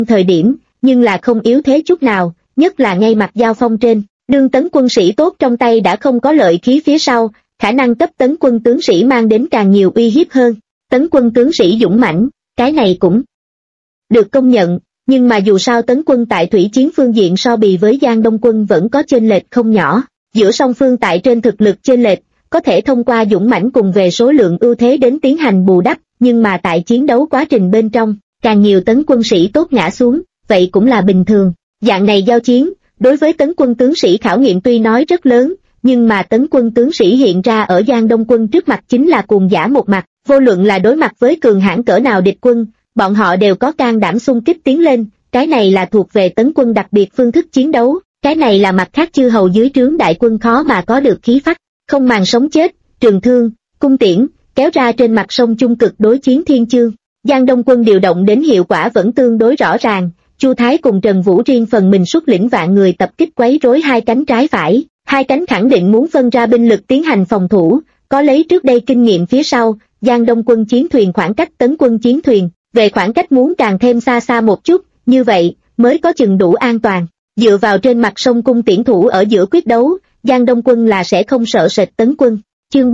thời điểm, nhưng là không yếu thế chút nào, nhất là ngay mặt giao phong trên, đương tấn quân sĩ tốt trong tay đã không có lợi khí phía sau, khả năng cấp tấn quân tướng sĩ mang đến càng nhiều uy hiếp hơn. Tấn quân tướng sĩ dũng mãnh, cái này cũng được công nhận, nhưng mà dù sao tấn quân tại thủy chiến phương diện so bì với Giang Đông quân vẫn có chênh lệch không nhỏ, giữa song phương tại trên thực lực chênh lệch, có thể thông qua dũng mãnh cùng về số lượng ưu thế đến tiến hành bù đắp, nhưng mà tại chiến đấu quá trình bên trong, càng nhiều tấn quân sĩ tốt ngã xuống, vậy cũng là bình thường. Dạng này giao chiến, đối với tấn quân tướng sĩ khảo nghiệm tuy nói rất lớn, nhưng mà tấn quân tướng sĩ hiện ra ở Giang Đông quân trước mặt chính là cuồng dã một mặt, vô luận là đối mặt với cường hãn cỡ nào địch quân, bọn họ đều có can đảm xung kích tiến lên, cái này là thuộc về tấn quân đặc biệt phương thức chiến đấu, cái này là mặt khác chư hầu dưới trướng đại quân khó mà có được khí phách, không màng sống chết, trường thương, cung tiễn, kéo ra trên mặt sông chung cực đối chiến thiên chương. Giang Đông quân điều động đến hiệu quả vẫn tương đối rõ ràng, Chu Thái cùng Trần Vũ riêng phần mình xuất lĩnh vạn người tập kích quấy rối hai cánh trái phải, hai cánh khẳng định muốn phân ra binh lực tiến hành phòng thủ, có lấy trước đây kinh nghiệm phía sau, Giang Đông quân chiến thuyền khoảng cách tấn quân chiến thuyền, về khoảng cách muốn càng thêm xa xa một chút, như vậy mới có chừng đủ an toàn. Dựa vào trên mặt sông cung tiễn thủ ở giữa quyết đấu, Giang Đông quân là sẽ không sợ sệt tấn quân. Chương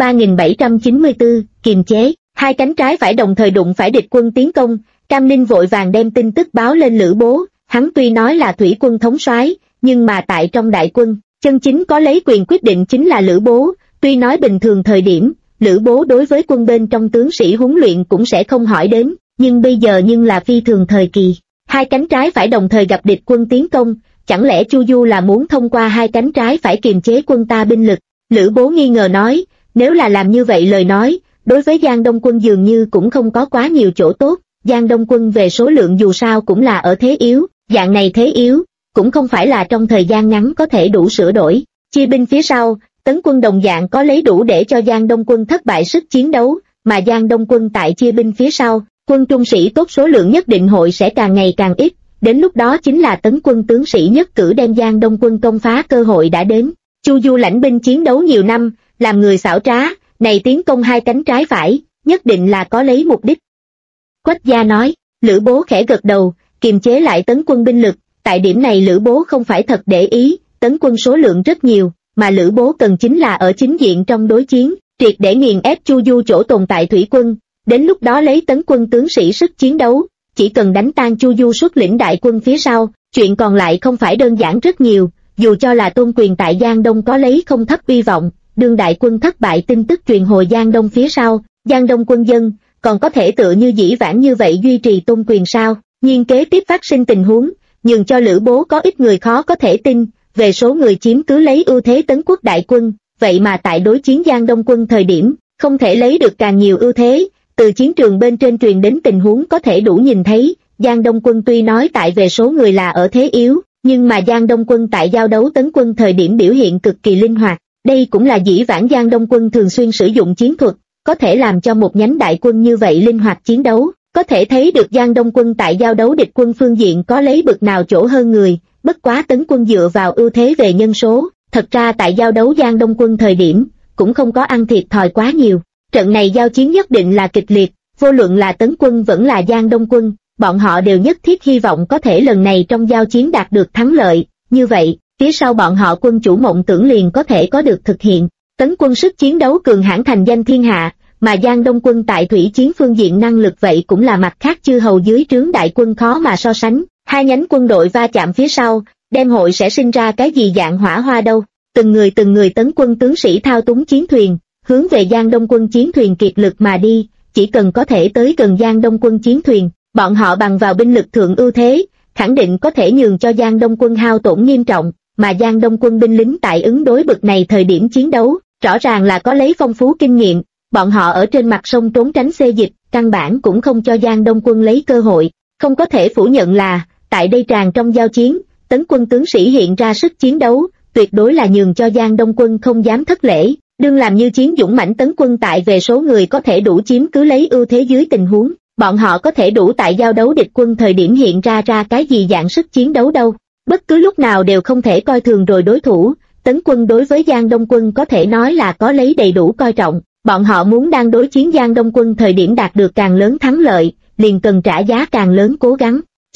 3794, kiềm chế, hai cánh trái phải đồng thời đụng phải địch quân tiến công, Cam Ninh vội vàng đem tin tức báo lên Lữ Bố, hắn tuy nói là thủy quân thống soái, nhưng mà tại trong đại quân, chân chính có lấy quyền quyết định chính là Lữ Bố, tuy nói bình thường thời điểm, Lữ Bố đối với quân bên trong tướng sĩ huấn luyện cũng sẽ không hỏi đến, nhưng bây giờ nhưng là phi thường thời kỳ. Hai cánh trái phải đồng thời gặp địch quân tiến công, chẳng lẽ Chu Du là muốn thông qua hai cánh trái phải kiềm chế quân ta binh lực? Lữ Bố nghi ngờ nói, nếu là làm như vậy lời nói, đối với Giang Đông quân dường như cũng không có quá nhiều chỗ tốt, Giang Đông quân về số lượng dù sao cũng là ở thế yếu, dạng này thế yếu, cũng không phải là trong thời gian ngắn có thể đủ sửa đổi. Chia binh phía sau, tấn quân đồng dạng có lấy đủ để cho Giang Đông quân thất bại sức chiến đấu, mà Giang Đông quân tại chia binh phía sau, quân trung sĩ tốt số lượng nhất định hội sẽ càng ngày càng ít, đến lúc đó chính là tấn quân tướng sĩ nhất cử đem Giang Đông quân công phá cơ hội đã đến. Chu Du lãnh binh chiến đấu nhiều năm, làm người xảo trá, này tiến công hai cánh trái phải, nhất định là có lấy mục đích. Quách Gia nói, Lữ Bố khẽ gật đầu, kiềm chế lại tấn quân binh lực, tại điểm này Lữ Bố không phải thật để ý, tấn quân số lượng rất nhiều, mà Lữ Bố cần chính là ở chính diện trong đối chiến, triệt để nghiền ép Chu Du chỗ tồn tại thủy quân, đến lúc đó lấy tấn quân tướng sĩ sức chiến đấu, chỉ cần đánh tan Chu Du xuất lĩnh đại quân phía sau, chuyện còn lại không phải đơn giản rất nhiều, dù cho là Tôn Quyền tại Giang Đông có lấy không thấp uy vọng, đương đại quân thất bại tin tức truyền hồi Giang Đông phía sau, Giang Đông quân dân, còn có thể tựa như dĩ vãng như vậy duy trì Tôn Quyền sao? Nhưng kế tiếp phát sinh tình huống, nhường cho Lữ Bố có ít người khó có thể tin, về số người chiếm cứ lấy ưu thế tấn quốc đại quân, vậy mà tại đối chiến Giang Đông quân thời điểm, không thể lấy được càng nhiều ưu thế, từ chiến trường bên trên truyền đến tình huống có thể đủ nhìn thấy, Giang Đông quân tuy nói tại về số người là ở thế yếu, nhưng mà Giang Đông quân tại giao đấu tấn quân thời điểm biểu hiện cực kỳ linh hoạt, đây cũng là dĩ vãng Giang Đông quân thường xuyên sử dụng chiến thuật, có thể làm cho một nhánh đại quân như vậy linh hoạt chiến đấu, có thể thấy được Giang Đông quân tại giao đấu địch quân phương diện có lấy bực nào chỗ hơn người, bất quá tấn quân dựa vào ưu thế về nhân số, thật ra tại giao đấu Giang Đông quân thời điểm, cũng không có ăn thiệt thòi quá nhiều. Trận này giao chiến nhất định là kịch liệt, vô luận là tấn quân vẫn là Giang Đông quân, bọn họ đều nhất thiết hy vọng có thể lần này trong giao chiến đạt được thắng lợi, như vậy, phía sau bọn họ quân chủ mộng tưởng liền có thể có được thực hiện. Tấn quân sức chiến đấu cường hãn thành danh thiên hạ, mà Giang Đông quân tại thủy chiến phương diện năng lực vậy cũng là mặt khác chư hầu dưới trướng đại quân khó mà so sánh. Hai nhánh quân đội va chạm phía sau, đem hội sẽ sinh ra cái gì dạng hỏa hoa đâu. Từng người tấn quân tướng sĩ thao túng chiến thuyền, hướng về Giang Đông quân chiến thuyền kiệt lực mà đi, chỉ cần có thể tới gần Giang Đông quân chiến thuyền, bọn họ bằng vào binh lực thượng ưu thế, khẳng định có thể nhường cho Giang Đông quân hao tổn nghiêm trọng, mà Giang Đông quân binh lính tại ứng đối bực này thời điểm chiến đấu, rõ ràng là có lấy phong phú kinh nghiệm, bọn họ ở trên mặt sông trốn tránh xê dịch, căn bản cũng không cho Giang Đông quân lấy cơ hội, không có thể phủ nhận là, tại đây tràn trong giao chiến, tấn quân tướng sĩ hiện ra sức chiến đấu, tuyệt đối là nhường cho Giang Đông quân không dám thất lễ. Đương làm như chiến dũng mãnh tấn quân tại về số người có thể đủ chiếm cứ lấy ưu thế dưới tình huống, bọn họ có thể đủ tại giao đấu địch quân thời điểm hiện ra cái gì dạng sức chiến đấu đâu, bất cứ lúc nào đều không thể coi thường rồi đối thủ, tấn quân đối với Giang Đông quân có thể nói là có lấy đầy đủ coi trọng, bọn họ muốn đang đối chiến Giang Đông quân thời điểm đạt được càng lớn thắng lợi, liền cần trả giá càng lớn cố gắng,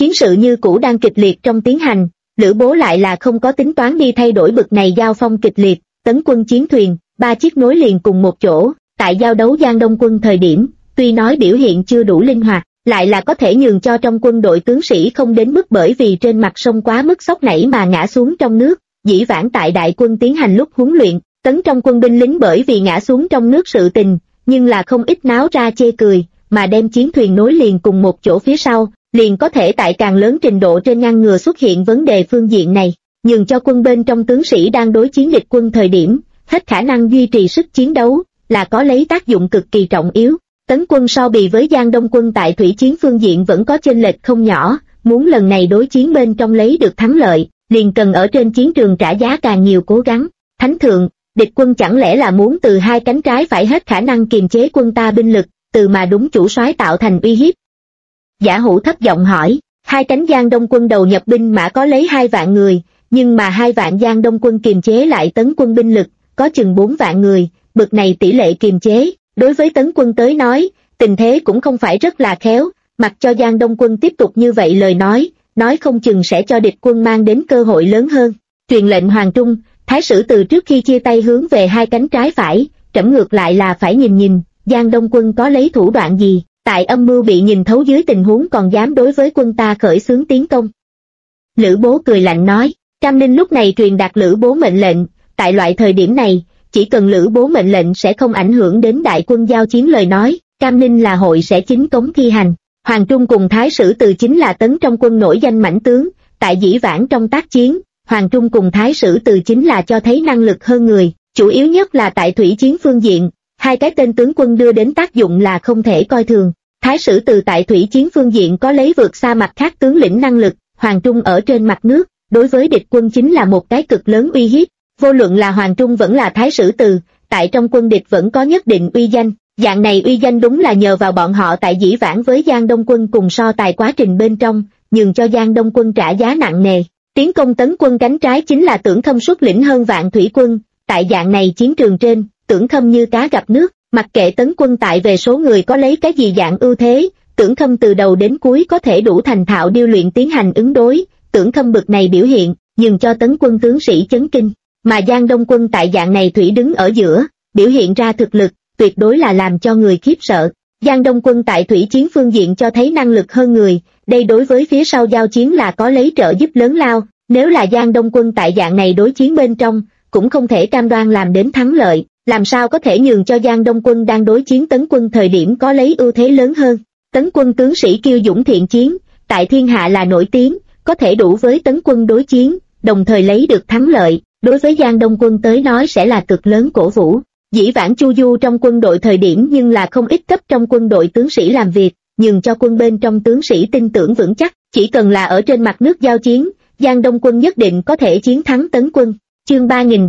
chiến sự như cũ đang kịch liệt trong tiến hành, Lữ Bố lại là không có tính toán đi thay đổi bực này giao phong kịch liệt, tấn quân chiến thuyền, 3 chiếc nối liền cùng một chỗ, tại giao đấu Giang Đông quân thời điểm, tuy nói biểu hiện chưa đủ linh hoạt, lại là có thể nhường cho trong quân đội tướng sĩ không đến mức bởi vì trên mặt sông quá mức sốc nảy mà ngã xuống trong nước. Dĩ vãng tại đại quân tiến hành lúc huấn luyện, tấn trong quân binh lính bởi vì ngã xuống trong nước sự tình, nhưng là không ít náo ra chê cười, mà đem chiến thuyền nối liền cùng một chỗ phía sau, liền có thể tại càng lớn trình độ trên ngăn ngừa xuất hiện vấn đề phương diện này, nhường cho quân bên trong tướng sĩ đang đối chiến địch quân thời điểm, hết khả năng duy trì sức chiến đấu, là có lấy tác dụng cực kỳ trọng yếu. Tấn quân so bì với Giang Đông quân tại thủy chiến phương diện vẫn có chênh lệch không nhỏ, muốn lần này đối chiến bên trong lấy được thắng lợi, liền cần ở trên chiến trường trả giá càng nhiều cố gắng. Thánh thượng, địch quân chẳng lẽ là muốn từ hai cánh trái phải hết khả năng kiềm chế quân ta binh lực, từ mà đúng chủ soái tạo thành uy hiếp? Giả Hủ thấp giọng hỏi. Hai cánh Giang Đông quân đầu nhập binh mã có lấy 2 vạn người, nhưng mà 2 vạn Giang Đông quân kiềm chế lại tấn quân binh lực, có chừng 4 vạn người, bực này tỷ lệ kiềm chế, đối với tấn quân tới nói, tình thế cũng không phải rất là khéo, mặc cho Giang Đông quân tiếp tục như vậy lời nói không chừng sẽ cho địch quân mang đến cơ hội lớn hơn. Truyền lệnh Hoàng Trung, Thái sử từ trước khi chia tay hướng về hai cánh trái phải, trẫm ngược lại là phải nhìn, Giang Đông quân có lấy thủ đoạn gì, tại âm mưu bị nhìn thấu dưới tình huống còn dám đối với quân ta khởi xướng tiến công. Lữ Bố cười lạnh nói. Cam Ninh lúc này truyền đạt Lữ Bố mệnh lệnh, tại loại thời điểm này, chỉ cần Lữ Bố mệnh lệnh sẽ không ảnh hưởng đến đại quân giao chiến lời nói, Cam Ninh là hội sẽ chính cống thi hành. Hoàng Trung cùng Thái sử từ chính là tấn trong quân nổi danh mãnh tướng, tại dĩ vãng trong tác chiến, Hoàng Trung cùng Thái sử từ chính là cho thấy năng lực hơn người, chủ yếu nhất là tại thủy chiến phương diện, hai cái tên tướng quân đưa đến tác dụng là không thể coi thường. Thái sử từ tại thủy chiến phương diện có lấy vượt xa mặt khác tướng lĩnh năng lực, Hoàng Trung ở trên mặt nước, đối với địch quân chính là một cái cực lớn uy hiếp. Vô luận là Hoàng Trung vẫn là Thái sử từ, tại trong quân địch vẫn có nhất định uy danh, dạng này uy danh đúng là nhờ vào bọn họ tại dĩ vãng với Giang Đông quân cùng so tài quá trình bên trong, nhường cho Giang Đông quân trả giá nặng nề. Tiến công tấn quân cánh trái chính là Tưởng Khâm xuất lĩnh hơn vạn thủy quân, tại dạng này chiến trường trên, Tưởng Khâm như cá gặp nước, mặc kệ tấn quân tại về số người có lấy cái gì dạng ưu thế, Tưởng Khâm từ đầu đến cuối có thể đủ thành thạo điêu luyện tiến hành ứng đối, Tưởng Khâm bực này biểu hiện, nhường cho tấn quân tướng sĩ chấn kinh, mà Giang Đông quân tại dạng này thủy đứng ở giữa, biểu hiện ra thực lực, tuyệt đối là làm cho người khiếp sợ. Giang Đông quân tại thủy chiến phương diện cho thấy năng lực hơn người, đây đối với phía sau giao chiến là có lấy trợ giúp lớn lao, nếu là Giang Đông quân tại dạng này đối chiến bên trong, cũng không thể cam đoan làm đến thắng lợi, làm sao có thể nhường cho Giang Đông quân đang đối chiến tấn quân thời điểm có lấy ưu thế lớn hơn. Tấn quân tướng sĩ kiêu dũng thiện chiến, tại thiên hạ là nổi tiếng, có thể đủ với tấn quân đối chiến, đồng thời lấy được thắng lợi, đối với Giang Đông quân tới nói sẽ là cực lớn cổ vũ. Dĩ vãng chu du trong quân đội thời điểm nhưng là không ít cấp trong quân đội tướng sĩ làm việc, nhường cho quân bên trong tướng sĩ tin tưởng vững chắc, chỉ cần là ở trên mặt nước giao chiến, Giang Đông quân nhất định có thể chiến thắng tấn quân. Chương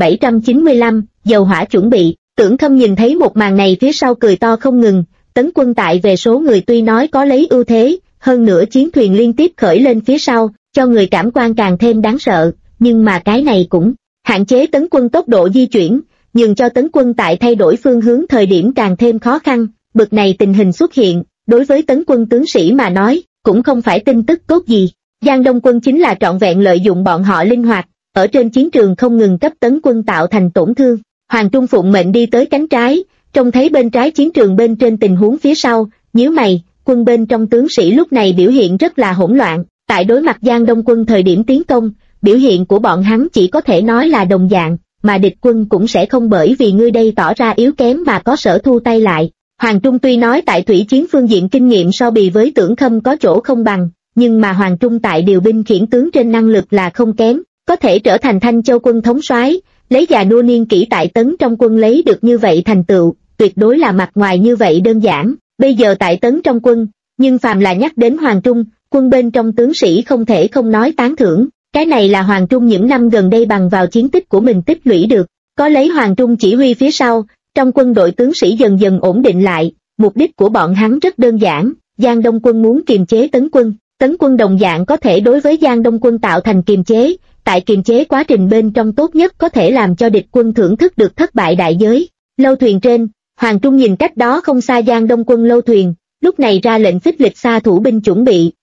3795, dầu hỏa chuẩn bị. Tưởng Khâm nhìn thấy một màn này phía sau cười to không ngừng, tấn quân tại về số người tuy nói có lấy ưu thế, hơn nữa chiến thuyền liên tiếp khởi lên phía sau, cho người cảm quan càng thêm đáng sợ, nhưng mà cái này cũng hạn chế tấn quân tốc độ di chuyển, nhường cho tấn quân tại thay đổi phương hướng thời điểm càng thêm khó khăn. Bực này tình hình xuất hiện, đối với tấn quân tướng sĩ mà nói, cũng không phải tin tức tốt gì. Giang Đông quân chính là trọn vẹn lợi dụng bọn họ linh hoạt, ở trên chiến trường không ngừng cấp tấn quân tạo thành tổn thương. Hoàng Trung phụng mệnh đi tới cánh trái, trông thấy bên trái chiến trường bên trên tình huống phía sau, nhíu mày, quân bên trong tướng sĩ lúc này biểu hiện rất là hỗn loạn, tại đối mặt Giang Đông quân thời điểm tiến công, biểu hiện của bọn hắn chỉ có thể nói là đồng dạng, mà địch quân cũng sẽ không bởi vì ngươi đây tỏ ra yếu kém mà có sở thu tay lại. Hoàng Trung tuy nói tại thủy chiến phương diện kinh nghiệm so bì với Tưởng Khâm có chỗ không bằng, nhưng mà Hoàng Trung tại điều binh khiển tướng trên năng lực là không kém, có thể trở thành Thanh Châu quân thống soái, lấy già nua niên kỷ tại tấn trong quân lấy được như vậy thành tựu, tuyệt đối là mặt ngoài như vậy đơn giản. Bây giờ tại tấn trong quân, nhưng phàm là nhắc đến Hoàng Trung, quân bên trong tướng sĩ không thể không nói tán thưởng, cái này là Hoàng Trung những năm gần đây bằng vào chiến tích của mình tích lũy được. Có lấy Hoàng Trung chỉ huy phía sau, trong quân đội tướng sĩ dần dần ổn định lại, mục đích của bọn hắn rất đơn giản, Giang Đông quân muốn kiềm chế tấn quân đồng dạng có thể đối với Giang Đông quân tạo thành kiềm chế, tại kiềm chế quá trình bên trong tốt nhất có thể làm cho địch quân thưởng thức được thất bại đại giới. Lâu thuyền trên, Hoàng Trung nhìn cách đó không xa Giang Đông quân lâu thuyền, lúc này ra lệnh phích lịch xa thủ binh chuẩn bị,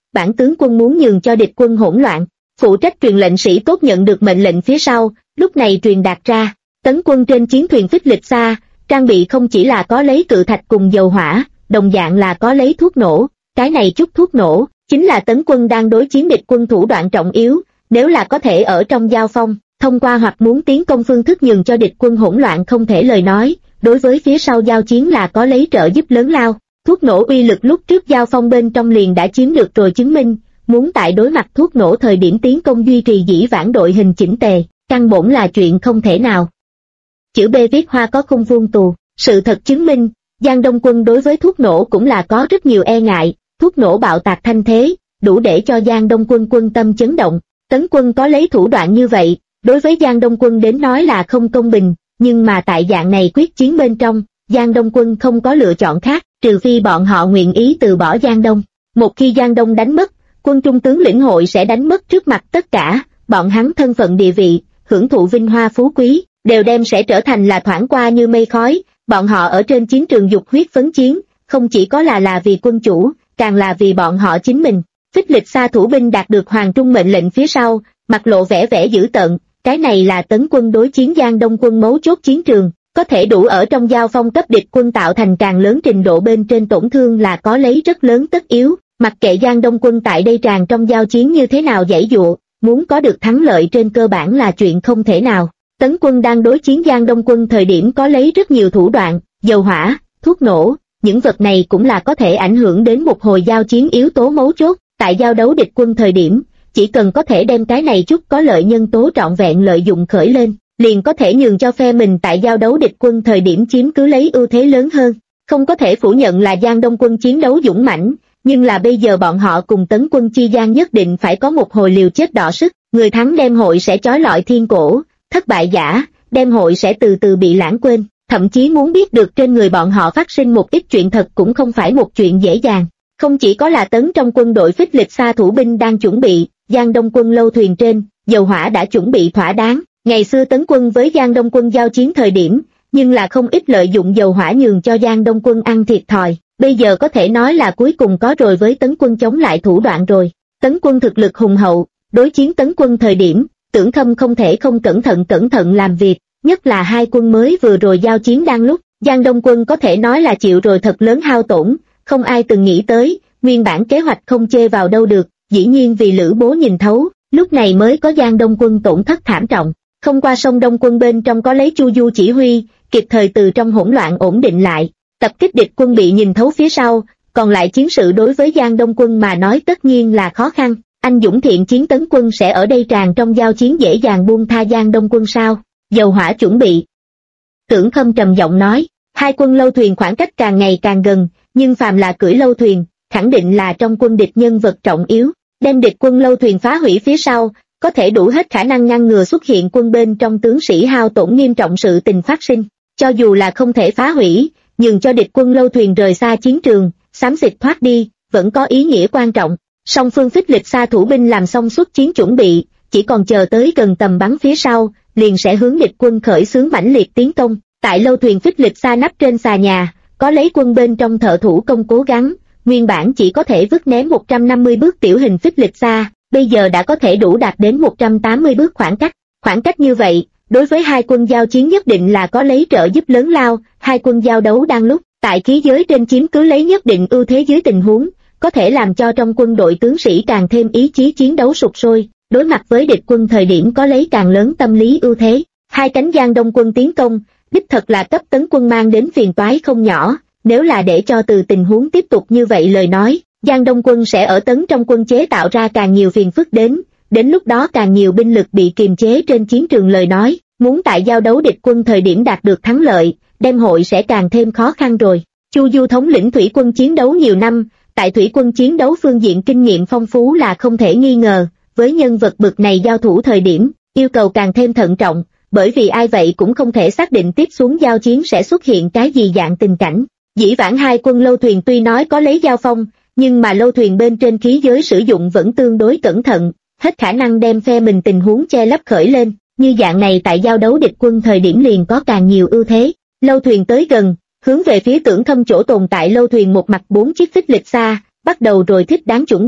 bản tướng quân muốn nhường cho địch quân hỗn loạn. Phụ trách truyền lệnh sĩ tốt nhận được mệnh lệnh phía sau, lúc này truyền đạt ra, tấn quân trên chiến thuyền Phích Lịch Sa, trang bị không chỉ là có lấy cự thạch cùng dầu hỏa, đồng dạng là có lấy thuốc nổ, cái này chút thuốc nổ, chính là tấn quân đang đối chiến địch quân thủ đoạn trọng yếu, nếu là có thể ở trong giao phong, thông qua hoặc muốn tiến công phương thức nhường cho địch quân hỗn loạn không thể lời nói, đối với phía sau giao chiến là có lấy trợ giúp lớn lao. Thuốc nổ uy lực lúc trước giao phong bên trong liền đã chiếm được rồi chứng minh, muốn tại đối mặt thuốc nổ thời điểm tiến công duy trì dĩ vãng đội hình chỉnh tề, căn bổn là chuyện không thể nào. Chữ B viết hoa có khung vuông tù, sự thật chứng minh, Giang Đông quân đối với thuốc nổ cũng là có rất nhiều e ngại, thuốc nổ bạo tạc thanh thế, đủ để cho Giang Đông quân quân tâm chấn động. Tấn quân có lấy thủ đoạn như vậy, đối với Giang Đông quân đến nói là không công bình, nhưng mà tại dạng này quyết chiến bên trong, Giang Đông quân không có lựa chọn khác, trừ phi bọn họ nguyện ý từ bỏ Giang Đông. Một khi Giang Đông đánh mất, quân trung tướng lĩnh hội sẽ đánh mất trước mặt tất cả, bọn hắn thân phận địa vị, hưởng thụ vinh hoa phú quý, đều đem sẽ trở thành là thoảng qua như mây khói. Bọn họ ở trên chiến trường dục huyết phấn chiến, không chỉ có là vì quân chủ, càng là vì bọn họ chính mình. Phích Lịch Sa thủ binh đạt được Hoàng Trung mệnh lệnh phía sau, mặt lộ vẻ dữ tợn, cái này là tấn quân đối chiến Giang Đông quân mấu chốt chiến trường, có thể đủ ở trong giao phong cấp địch quân tạo thành càng lớn trình độ bên trên tổn thương là có lấy rất lớn tất yếu, mặc kệ Giang Đông quân tại đây tràn trong giao chiến như thế nào giãy giụa, muốn có được thắng lợi trên cơ bản là chuyện không thể nào. Tấn quân đang đối chiến Giang Đông quân thời điểm có lấy rất nhiều thủ đoạn, dầu hỏa, thuốc nổ, những vật này cũng là có thể ảnh hưởng đến một hồi giao chiến yếu tố mấu chốt. Tại giao đấu địch quân thời điểm, chỉ cần có thể đem cái này chút có lợi nhân tố trọn vẹn lợi dụng khởi lên, liền có thể nhường cho phe mình tại giao đấu địch quân thời điểm chiếm cứ lấy ưu thế lớn hơn. Không có thể phủ nhận là Giang Đông quân chiến đấu dũng mãnh, nhưng là bây giờ bọn họ cùng tấn quân chi gian nhất định phải có một hồi liều chết đọ sức, người thắng đem hội sẽ chói lọi thiên cổ, thất bại giả, đem hội sẽ từ từ bị lãng quên, thậm chí muốn biết được trên người bọn họ phát sinh một ít chuyện thật cũng không phải một chuyện dễ dàng. Không chỉ có là tấn trong quân đội Phích Lịch Sa thủ binh đang chuẩn bị, Giang Đông quân lâu thuyền trên, dầu hỏa đã chuẩn bị thỏa đáng. Ngày xưa tấn quân với Giang Đông quân giao chiến thời điểm, nhưng là không ít lợi dụng dầu hỏa nhường cho Giang Đông quân ăn thiệt thòi. Bây giờ có thể nói là cuối cùng có rồi với tấn quân chống lại thủ đoạn rồi. Tấn quân thực lực hùng hậu, đối chiến tấn quân thời điểm, Tưởng Khâm không thể không cẩn thận làm việc, nhất là hai quân mới vừa rồi giao chiến đang lúc, Giang Đông quân có thể nói là chịu rồi thật lớn hao tổn. Không ai từng nghĩ tới, nguyên bản kế hoạch không chê vào đâu được, dĩ nhiên vì Lữ Bố nhìn thấu, lúc này mới có Giang Đông quân tổn thất thảm trọng. Không qua sông Đông quân bên trong có lấy Chu Du chỉ huy, kịp thời từ trong hỗn loạn ổn định lại, tập kích địch quân bị nhìn thấu phía sau, còn lại chiến sự đối với Giang Đông quân mà nói tất nhiên là khó khăn. Anh dũng thiện chiến tấn quân sẽ ở đây tràn trong giao chiến dễ dàng buông tha Giang Đông quân sao? Dầu hỏa chuẩn bị. Tưởng Khâm trầm giọng nói, hai quân lâu thuyền khoảng cách càng ngày càng gần, nhưng phàm là cưỡi lâu thuyền, khẳng định là trong quân địch nhân vật trọng yếu, đem địch quân lâu thuyền phá hủy phía sau, có thể đủ hết khả năng ngăn ngừa xuất hiện quân bên trong tướng sĩ hao tổn nghiêm trọng sự tình phát sinh, cho dù là không thể phá hủy, nhưng cho địch quân lâu thuyền rời xa chiến trường, xám xịt thoát đi, vẫn có ý nghĩa quan trọng. Song phương Phích Lịch Sa thủ binh làm xong xuất chiến chuẩn bị, chỉ còn chờ tới gần tầm bắn phía sau, liền sẽ hướng địch quân khởi xướng mãnh liệt tiến công. Tại lâu thuyền Phích Lịch Sa nắp trên xà nhà, có lấy quân bên trong thợ thủ công cố gắng, nguyên bản chỉ có thể vứt ném 150 bước tiểu hình Phích Lịch Sa, bây giờ đã có thể đủ đạt đến 180 bước khoảng cách. Khoảng cách như vậy, đối với hai quân giao chiến nhất định là có lấy trợ giúp lớn lao, hai quân giao đấu đang lúc, tại khí giới trên chiếm cứ lấy nhất định ưu thế dưới tình huống, có thể làm cho trong quân đội tướng sĩ càng thêm ý chí chiến đấu sục sôi, đối mặt với địch quân thời điểm có lấy càng lớn tâm lý ưu thế. Hai cánh Giang Đông quân tiến công, đích thật là cấp tấn quân mang đến phiền toái không nhỏ, nếu là để cho từ tình huống tiếp tục như vậy lời nói, Giang Đông quân sẽ ở tấn trong quân chế tạo ra càng nhiều phiền phức đến lúc đó càng nhiều binh lực bị kiềm chế trên chiến trường lời nói, muốn tại giao đấu địch quân thời điểm đạt được thắng lợi, đem hội sẽ càng thêm khó khăn rồi. Chu Du thống lĩnh thủy quân chiến đấu nhiều năm, tại thủy quân chiến đấu phương diện kinh nghiệm phong phú là không thể nghi ngờ, với nhân vật bậc này giao thủ thời điểm, yêu cầu càng thêm thận trọng, bởi vì ai vậy cũng không thể xác định tiếp xuống giao chiến sẽ xuất hiện cái gì dạng tình cảnh. Dĩ vãng hai quân lâu thuyền tuy nói có lấy giao phong, nhưng mà lâu thuyền bên trên khí giới sử dụng vẫn tương đối cẩn thận, hết khả năng đem phe mình tình huống che lấp khởi lên, như dạng này tại giao đấu địch quân thời điểm liền có càng nhiều ưu thế. Lâu thuyền tới gần, hướng về phía Tưởng Khâm chỗ tồn tại lâu thuyền một mặt 4 chiếc Phích Lịch Sa, bắt đầu rồi thích đáng chuẩn bị.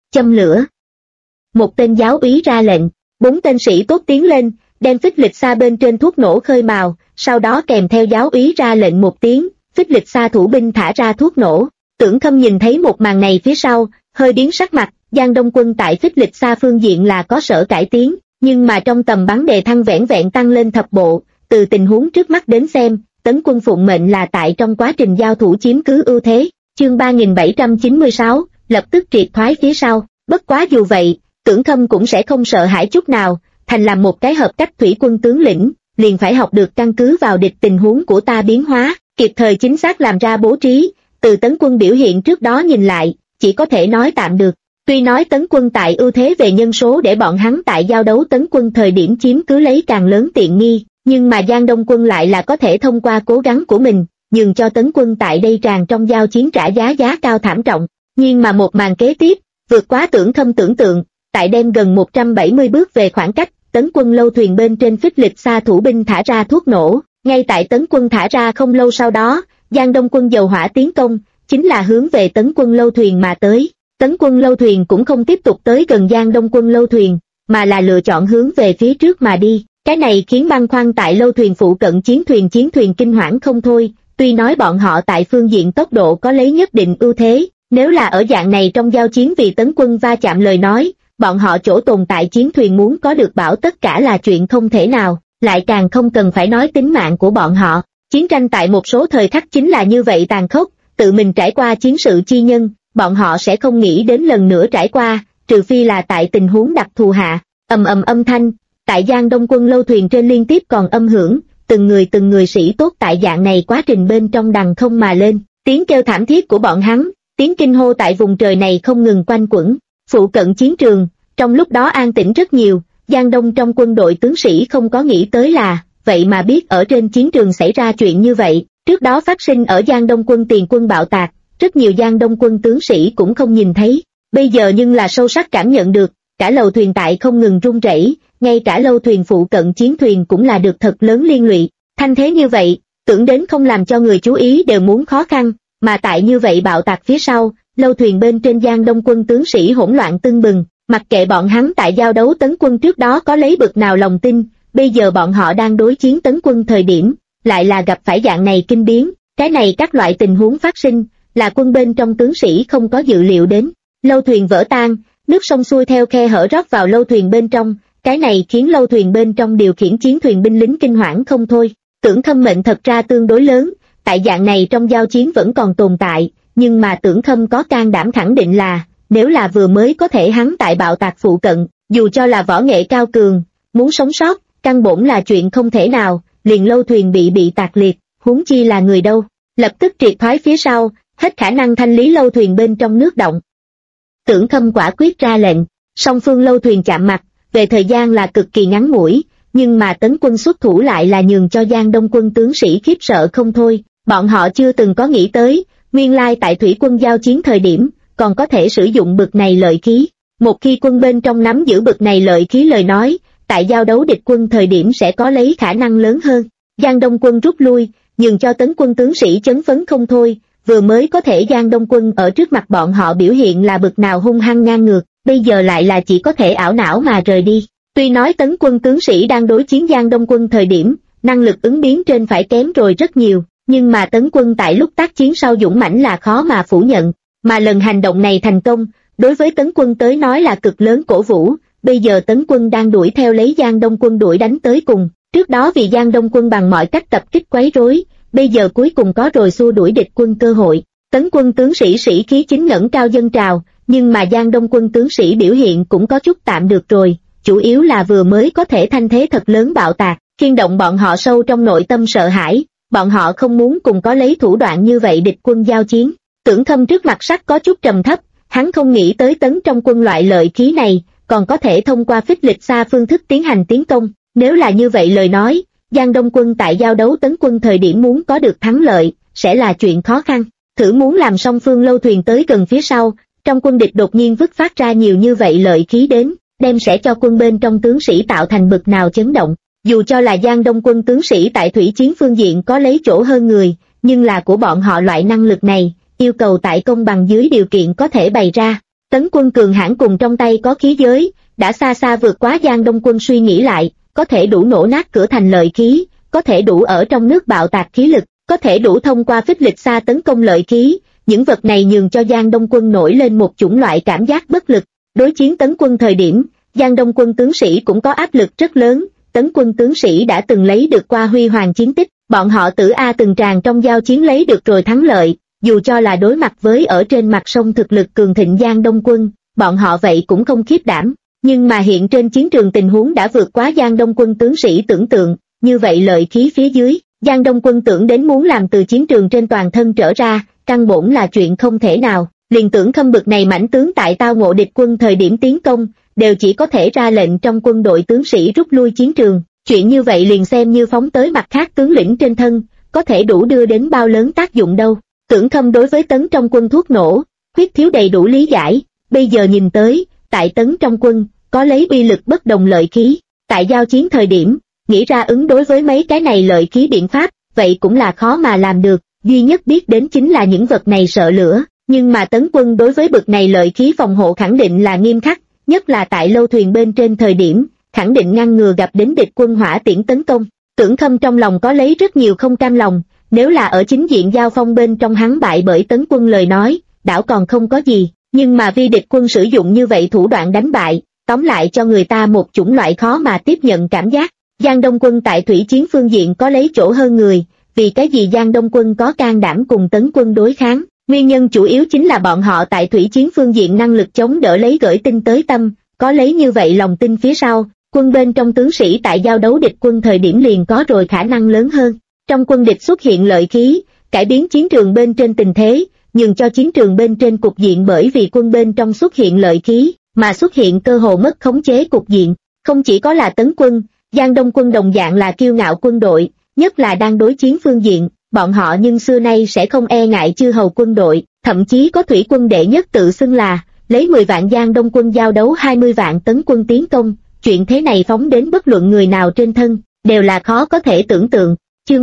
châm lửa. Một tên giáo úy ra lệnh, 4 tên sĩ tốt tiến lên, đem phích lịch xa bên trên thuốc nổ khơi mào, sau đó kèm theo giáo úy ra lệnh một tiếng, phích lịch xa thủ binh thả ra thuốc nổ. Tưởng Khâm nhìn thấy một màn này phía sau, hơi biến sắc mặt. Giang Đông Quân tại phích lịch xa phương diện là có sở cải tiến, nhưng mà trong tầm bắn đề thăng vẻn vẹn tăng lên thập bộ. Từ tình huống trước mắt đến xem, Tấn Quân phụng mệnh là tại trong quá trình giao thủ chiếm cứ ưu thế. Chương 3796, lập tức triệt thoái phía sau. Bất quá dù vậy, Tưởng Khâm cũng sẽ không sợ hãi chút nào. Thành làm một cái hợp cách thủy quân tướng lĩnh, liền phải học được căn cứ vào địch tình huống của ta biến hóa, kịp thời chính xác làm ra bố trí. Từ Tấn Quân biểu hiện trước đó nhìn lại, chỉ có thể nói tạm được. Tuy nói Tấn Quân tại ưu thế về nhân số để bọn hắn tại giao đấu Tấn Quân thời điểm chiếm cứ lấy càng lớn tiện nghi, nhưng mà Giang Đông Quân lại là có thể thông qua cố gắng của mình, nhường cho Tấn Quân tại đây tràn trong giao chiến trả giá cao thảm trọng. Nhưng mà một màn kế tiếp, vượt quá Tưởng Khâm tưởng tượng, tại đem gần 170 bước về khoảng cách, Tấn Quân lâu thuyền bên trên phích lịch xa thủ binh thả ra thuốc nổ. Ngay tại Tấn Quân thả ra không lâu sau đó, Giang Đông Quân dầu hỏa tiến công, chính là hướng về Tấn Quân lâu thuyền mà tới. Tấn Quân lâu thuyền cũng không tiếp tục tới gần Giang Đông Quân lâu thuyền, mà là lựa chọn hướng về phía trước mà đi. Cái này khiến băn khoăn tại lâu thuyền phụ cận chiến thuyền kinh hoảng không thôi. Tuy nói bọn họ tại phương diện tốc độ có lấy nhất định ưu thế, nếu là ở dạng này trong giao chiến vì Tấn Quân va chạm lời nói, bọn họ chỗ tồn tại chiến thuyền muốn có được bảo tất cả là chuyện không thể nào, lại càng không cần phải nói tính mạng của bọn họ. Chiến tranh tại một số thời khắc chính là như vậy tàn khốc, tự mình trải qua chiến sự chi nhân, bọn họ sẽ không nghĩ đến lần nữa trải qua, trừ phi là tại tình huống đặc thù hạ. Ầm ầm âm thanh, tại Giang Đông Quân lâu thuyền trên liên tiếp còn âm hưởng, từng người sĩ tốt tại dạng này quá trình bên trong đằng không mà lên, tiếng kêu thảm thiết của bọn hắn, tiếng kinh hô tại vùng trời này không ngừng quanh quẩn. Phụ cận chiến trường, trong lúc đó an tĩnh rất nhiều, Giang Đông trong quân đội tướng sĩ không có nghĩ tới là, vậy mà biết ở trên chiến trường xảy ra chuyện như vậy. Trước đó phát sinh ở Giang Đông quân tiền quân bạo tạc, rất nhiều Giang Đông quân tướng sĩ cũng không nhìn thấy, bây giờ nhưng là sâu sắc cảm nhận được, cả lầu thuyền tại không ngừng rung rẩy, ngay cả lâu thuyền phụ cận chiến thuyền cũng là được thật lớn liên lụy. Thanh thế như vậy, tưởng đến không làm cho người chú ý đều muốn khó khăn, mà tại như vậy bạo tạc phía sau, lâu thuyền bên trên Giang Đông quân tướng sĩ hỗn loạn tưng bừng, mặc kệ bọn hắn tại giao đấu Tấn Quân trước đó có lấy bực nào lòng tin, bây giờ bọn họ đang đối chiến Tấn Quân thời điểm, lại là gặp phải dạng này kinh biến. Cái này các loại tình huống phát sinh, là quân bên trong tướng sĩ không có dự liệu đến. Lâu thuyền vỡ tan, nước sông xuôi theo khe hở rót vào lâu thuyền bên trong, cái này khiến lâu thuyền bên trong điều khiển chiến thuyền binh lính kinh hoảng không thôi. Tưởng Khâm mệnh thật ra tương đối lớn, tại dạng này trong giao chiến vẫn còn tồn tại, nhưng mà Tưởng Khâm có can đảm khẳng định là, nếu là vừa mới có thể hắn tại bạo tạc phụ cận, dù cho là võ nghệ cao cường, muốn sống sót, căn bổn là chuyện không thể nào, liền lâu thuyền bị tạc liệt, huống chi là người đâu. Lập tức triệt thoái phía sau, hết khả năng thanh lý lâu thuyền bên trong nước động. Tưởng Khâm quả quyết ra lệnh, song phương lâu thuyền chạm mặt, về thời gian là cực kỳ ngắn ngủi, nhưng mà Tấn Quân xuất thủ lại là nhường cho Giang Đông quân tướng sĩ khiếp sợ không thôi. Bọn họ chưa từng có nghĩ tới, nguyên lai tại thủy quân giao chiến thời điểm, còn có thể sử dụng bực này lợi khí. Một khi quân bên trong nắm giữ bực này lợi khí lời nói, tại giao đấu địch quân thời điểm sẽ có lấy khả năng lớn hơn. Giang Đông quân rút lui, nhường cho Tấn Quân tướng sĩ chấn phấn không thôi, vừa mới có thể Giang Đông quân ở trước mặt bọn họ biểu hiện là bực nào hung hăng ngang ngược, bây giờ lại là chỉ có thể ảo não mà rời đi. Tuy nói Tấn Quân tướng sĩ đang đối chiến Giang Đông quân thời điểm, năng lực ứng biến trên phải kém rồi rất nhiều, nhưng mà Tấn Quân tại lúc tác chiến sau dũng mãnh là khó mà phủ nhận, mà lần hành động này thành công, đối với Tấn Quân tới nói là cực lớn cổ vũ. Bây giờ Tấn Quân đang đuổi theo lấy Giang Đông quân đuổi đánh tới cùng, trước đó vì Giang Đông quân bằng mọi cách tập kích quấy rối, bây giờ cuối cùng có rồi xua đuổi địch quân cơ hội. Tấn Quân tướng sĩ sĩ khí chính ngẩng cao dâng trào, nhưng mà Giang Đông quân tướng sĩ biểu hiện cũng có chút tạm được rồi, chủ yếu là vừa mới có thể thanh thế thật lớn bạo tạc, khiên động bọn họ sâu trong nội tâm sợ hãi, bọn họ không muốn cùng có lấy thủ đoạn như vậy địch quân giao chiến. Tưởng Khâm trước mặt sắc có chút trầm thấp, hắn không nghĩ tới tấn trong quân loại lợi khí này, còn có thể thông qua phích lịch xa phương thức tiến hành tiến công, nếu là như vậy lời nói, Giang Đông quân tại giao đấu Tấn Quân thời điểm muốn có được thắng lợi, sẽ là chuyện khó khăn. Thử muốn làm song phương lâu thuyền tới gần phía sau, trong quân địch đột nhiên vứt phát ra nhiều như vậy lợi khí đến, đem sẽ cho quân bên trong tướng sĩ tạo thành bực nào chấn động. Dù cho là Giang Đông quân tướng sĩ tại thủy chiến phương diện có lấy chỗ hơn người, nhưng là của bọn họ loại năng lực này, yêu cầu tại công bằng dưới điều kiện có thể bày ra. Tấn quân cường hãn cùng trong tay có khí giới, đã xa xa vượt quá Giang Đông quân suy nghĩ lại, có thể đủ nổ nát cửa thành lợi khí, có thể đủ ở trong nước bạo tạc khí lực, có thể đủ thông qua phích lịch xa tấn công lợi khí, những vật này nhường cho Giang Đông quân nổi lên một chủng loại cảm giác bất lực. Đối chiến Tấn quân thời điểm, Giang Đông quân tướng sĩ cũng có áp lực rất lớn, Tấn quân tướng sĩ đã từng lấy được qua huy hoàng chiến tích, bọn họ Tử A từng tràng trong giao chiến lấy được rồi thắng lợi, dù cho là đối mặt với ở trên mặt sông thực lực cường thịnh Giang Đông quân, bọn họ vậy cũng không khiếp đảm, nhưng mà hiện trên chiến trường tình huống đã vượt quá Giang Đông quân tướng sĩ tưởng tượng, như vậy lợi khí phía dưới, Giang Đông quân tưởng đến muốn làm từ chiến trường trên toàn thân trở ra, căn bổn là chuyện không thể nào, liền Tưởng Khâm bực này mãnh tướng tại tao ngộ địch quân thời điểm tiến công, đều chỉ có thể ra lệnh trong quân đội tướng sĩ rút lui chiến trường, chuyện như vậy liền xem như phóng tới mặt khác tướng lĩnh trên thân, có thể đủ đưa đến bao lớn tác dụng đâu. Tưởng Khâm đối với Tấn trong quân thuốc nổ, khuyết thiếu đầy đủ lý giải, bây giờ nhìn tới, tại Tấn trong quân, có lấy uy lực bất đồng lợi khí, tại giao chiến thời điểm, nghĩ ra ứng đối với mấy cái này lợi khí biện pháp, vậy cũng là khó mà làm được, duy nhất biết đến chính là những vật này sợ lửa, nhưng mà Tấn quân đối với bực này lợi khí phòng hộ khẳng định là nghiêm khắc, nhất là tại lâu thuyền bên trên thời điểm, khẳng định ngăn ngừa gặp đến địch quân hỏa tiễn tấn công. Tưởng Khâm trong lòng có lấy rất nhiều không cam lòng, nếu là ở chính diện giao phong bên trong hắn bại bởi Tấn quân lời nói, đảo còn không có gì, nhưng mà vì địch quân sử dụng như vậy thủ đoạn đánh bại, tóm lại cho người ta một chủng loại khó mà tiếp nhận cảm giác. Giang Đông quân tại thủy chiến phương diện có lấy chỗ hơn người, vì cái gì Giang Đông quân có can đảm cùng Tấn quân đối kháng, nguyên nhân chủ yếu chính là bọn họ tại thủy chiến phương diện năng lực chống đỡ lấy gửi tin tới tâm, có lấy như vậy lòng tin phía sau, quân bên trong tướng sĩ tại giao đấu địch quân thời điểm liền có rồi khả năng lớn hơn. Trong quân địch xuất hiện lợi khí, cải biến chiến trường bên trên tình thế, nhường cho chiến trường bên trên cục diện bởi vì quân bên trong xuất hiện lợi khí, mà xuất hiện cơ hồ mất khống chế cục diện. Không chỉ có là Tấn quân, Giang Đông quân đồng dạng là kiêu ngạo quân đội, nhất là đang đối chiến phương diện, bọn họ nhưng xưa nay sẽ không e ngại chư hầu quân đội, thậm chí có thủy quân đệ nhất tự xưng là, lấy 10 vạn Giang Đông quân giao đấu 20 vạn Tấn quân tiến công, chuyện thế này phóng đến bất luận người nào trên thân, đều là khó có thể tưởng tượng. Chương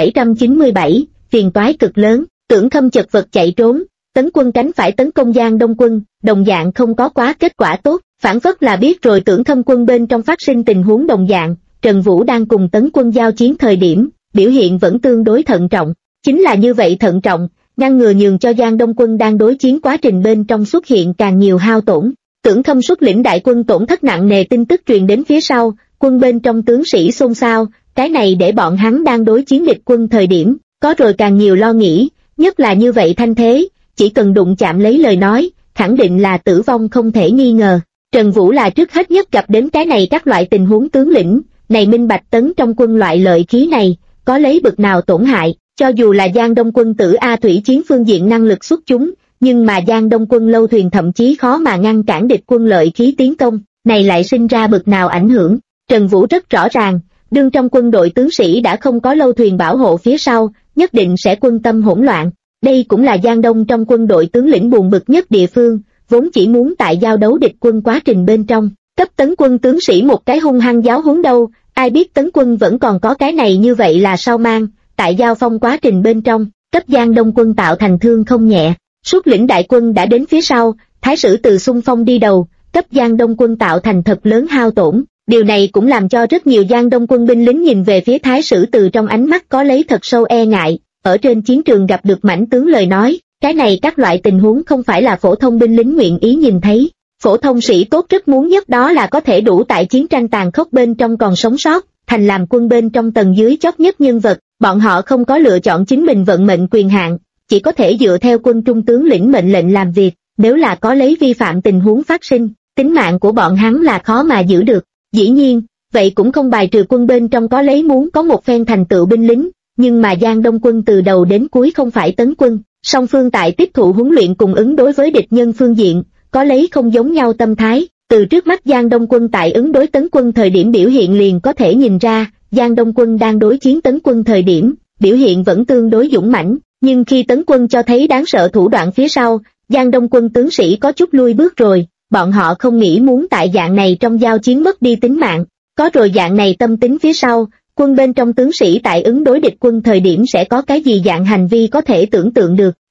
3797, phiền toái cực lớn, Tưởng Khâm chật vật chạy trốn, Tấn quân cánh phải tấn công Giang Đông quân, đồng dạng không có quá kết quả tốt, phản phất là biết rồi Tưởng Khâm quân bên trong phát sinh tình huống đồng dạng, Trần Vũ đang cùng Tấn quân giao chiến thời điểm, biểu hiện vẫn tương đối thận trọng, chính là như vậy thận trọng, ngăn ngừa nhường cho Giang Đông quân đang đối chiến quá trình bên trong xuất hiện càng nhiều hao tổn. Tưởng Khâm xuất lĩnh đại quân tổn thất nặng nề tin tức truyền đến phía sau, quân bên trong tướng sĩ xôn xao, cái này để bọn hắn đang đối chiến địch quân thời điểm, có rồi càng nhiều lo nghĩ, nhất là như vậy thanh thế, chỉ cần đụng chạm lấy lời nói, khẳng định là tử vong không thể nghi ngờ. Trần Vũ là trước hết nhất gặp đến cái này các loại tình huống tướng lĩnh, này minh bạch Tấn trong quân loại lợi khí này, có lấy bực nào tổn hại, cho dù là Giang Đông quân Tử A thủy chiến phương diện năng lực xuất chúng, nhưng mà Giang Đông quân lâu thuyền thậm chí khó mà ngăn cản địch quân lợi khí tiến công, này lại sinh ra bực nào ảnh hưởng. Trần Vũ rất rõ ràng, đương trong quân đội tướng sĩ đã không có lâu thuyền bảo hộ phía sau, nhất định sẽ quân tâm hỗn loạn. Đây cũng là Giang Đông trong quân đội tướng lĩnh buồn bực nhất địa phương, vốn chỉ muốn tại giao đấu địch quân quá trình bên trong, cấp Tấn quân tướng sĩ một cái hung hăng giáo huấn đâu, ai biết Tấn quân vẫn còn có cái này như vậy là sao mang, tại giao phong quá trình bên trong, cấp Giang Đông quân tạo thành thương không nhẹ. Xuất lĩnh đại quân đã đến phía sau, Thái Sử Từ xung phong đi đầu, cấp Giang Đông quân tạo thành thật lớn hao tổn. Điều này cũng làm cho rất nhiều Giang Đông quân binh lính nhìn về phía Thái Sử Từ trong ánh mắt có lấy thật sâu e ngại. Ở trên chiến trường gặp được mãnh tướng lời nói, cái này các loại tình huống không phải là phổ thông binh lính nguyện ý nhìn thấy. Phổ thông sĩ tốt rất muốn nhất đó là có thể đủ tại chiến tranh tàn khốc bên trong còn sống sót, thành làm quân bên trong tầng dưới chót nhất nhân vật. Bọn họ không có lựa chọn chính mình vận mệnh quyền hạn, chỉ có thể dựa theo quân trung tướng lĩnh mệnh lệnh làm việc, nếu là có lấy vi phạm tình huống phát sinh, tính mạng của bọn hắn là khó mà giữ được. Dĩ nhiên, vậy cũng không bài trừ quân bên trong có lấy muốn có một phen thành tựu binh lính, nhưng mà Giang Đông quân từ đầu đến cuối không phải Tấn quân, song phương tại tiếp thụ huấn luyện cùng ứng đối với địch nhân phương diện, có lấy không giống nhau tâm thái. Từ trước mắt Giang Đông quân tại ứng đối Tấn quân thời điểm biểu hiện liền có thể nhìn ra, Giang Đông quân đang đối chiến Tấn quân thời điểm, biểu hiện vẫn tương đối dũng mãnh, nhưng khi Tấn quân cho thấy đáng sợ thủ đoạn phía sau, Giang Đông quân tướng sĩ có chút lui bước rồi, bọn họ không nghĩ muốn tại dạng này trong giao chiến mất đi tính mạng, có rồi dạng này tâm tính phía sau, quân bên trong tướng sĩ tại ứng đối địch quân thời điểm sẽ có cái gì dạng hành vi có thể tưởng tượng được.